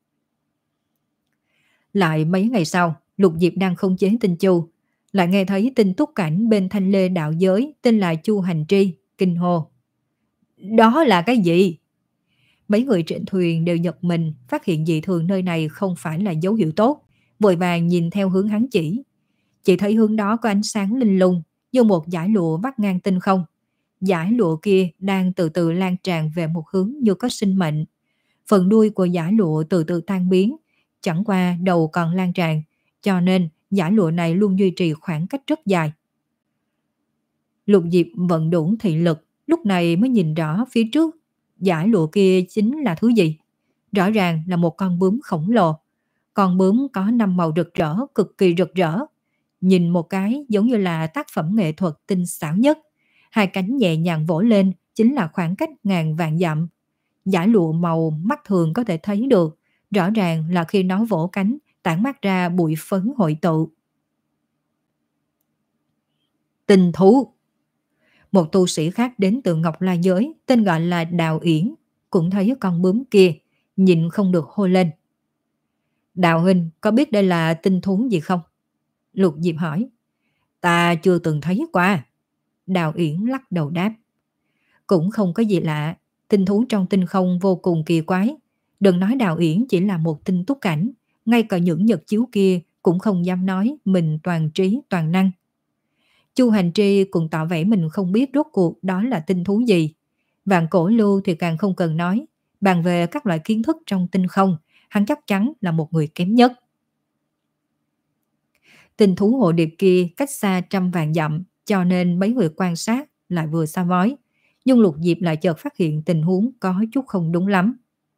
Lại mấy ngày sau, Lục Diệp đang khống chế Tinh Chu, lại nghe thấy tin túc cảnh bên Thanh Lê đạo giới tên là Chu Hành Tri, kinh hô. Đó là cái gì? Mấy người trên thuyền đều giật mình, phát hiện dị thường nơi này không phải là dấu hiệu tốt, vội vàng nhìn theo hướng hắn chỉ. Chỉ thấy hướng đó có ánh sáng linh lung, như một dải lụa vắt ngang tinh không. Dải lụa kia đang từ từ lan tràn về một hướng như có sinh mệnh. Phần đuôi của dải lụa từ từ tan biến, chẳng qua đầu còn lan tràn, cho nên dải lụa này luôn duy trì khoảng cách rất dài. Lục Diệp vận đủ thị lực, lúc này mới nhìn rõ phía trước dải lụa kia chính là thứ gì. Rõ ràng là một con bướm khổng lồ. Con bướm có năm màu rực rỡ, cực kỳ rực rỡ. Nhìn một cái giống như là tác phẩm nghệ thuật tinh xảo nhất. Hai cánh nhẹ nhàng vỗ lên chính là khoảng cách ngàn vạn dặm. Dải lụa màu mắt thường có thể thấy được, rõ ràng là khi nó vỗ cánh tản mát ra bụi phấn hội tụ. Tinh thú. Một tu sĩ khác đến từ Ngọc La Giới, tên gọi là Đào Yển, cũng thấy con bướm kia, nhịn không được hô lên. Đào huynh có biết đây là tinh thú gì không? Lục Diệp hỏi. Ta chưa từng thấy qua. Đào Yển lắc đầu đáp. Cũng không có gì lạ, tinh thú trong tinh không vô cùng kỳ quái. Đừng nói Đào Yển chỉ là một tinh túc cảnh, ngay cả những nhật chiếu kia cũng không dám nói mình toàn trí toàn năng. Chu Hành Tri cũng tỏ vẻ mình không biết rốt cuộc đó là tinh thú gì. Vạn Cổ Lưu thì càng không cần nói, bàn về các loại kiến thức trong tinh không, hắn chắc chắn là một người kém nhất. Tinh thú hồ điệp kia cách xa trăm vạn dặm, cho nên mấy người quan sát lại vừa xa vói. Nhưng Lục Diệp lại chợt phát hiện tình huống có chút không đúng lắm.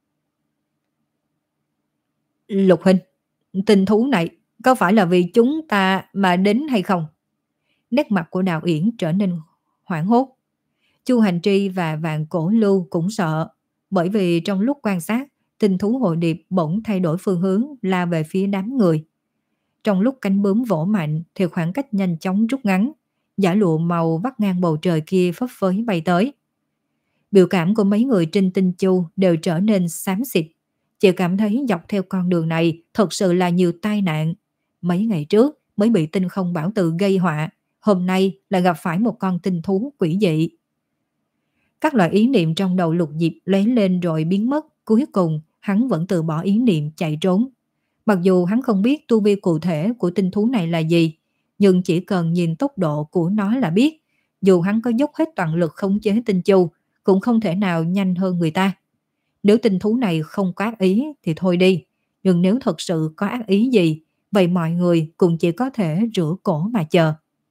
Lục huynh, tinh thú này có phải là vì chúng ta mà đến hay không? Nét mặt của Đào Uyển trở nên hoảng hốt. Chu Hành Tri và Vạn Cổ Lưu cũng sợ, bởi vì trong lúc quan sát, tinh thú hồ điệp bỗng thay đổi phương hướng la về phía đám người. Trong lúc cánh bướm vỗ mạnh thì khoảng cách nhanh chóng rút ngắn, dải lụa màu vắt ngang bầu trời kia phấp phới bay tới. Biểu cảm của mấy người trên tinh chu đều trở nên xám xịt. Chị cảm thấy dọc theo con đường này thật sự là nhiều tai nạn. Mấy ngày trước mới bị tinh không bảo tự gây họa, hôm nay lại gặp phải một con tinh thú quỷ dị. Các loại ý niệm trong đầu Lục Diệp lóe lên rồi biến mất, cuối cùng hắn vẫn từ bỏ ý niệm chạy trốn. Mặc dù hắn không biết tu vi cụ thể của tinh thú này là gì, nhưng chỉ cần nhìn tốc độ của nó là biết, dù hắn có dốc hết toàn lực khống chế tinh chu, cũng không thể nào nhanh hơn người ta. Nếu tinh thú này không có ác ý thì thôi đi, nhưng nếu thật sự có ác ý gì, vậy mọi người cũng chỉ có thể rửa cổ mà chờ.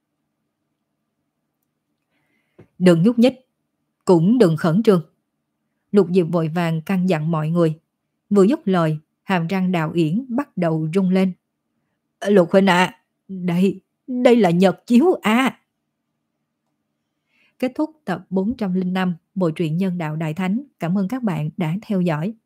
Đừng nhúc nhích, cũng đừng khẩn trương. Lục Diệp vội vàng căn dặn mọi người. Vừa dứt lời, hàm răng Đào Uyển bắt đầu rung lên. Lục huynh à, đây, đây là nhật chiếu à. Kết thúc tập bốn trăm lẻ năm Bộ truyện Nhân Đạo Đại Thánh. Cảm ơn các bạn đã theo dõi.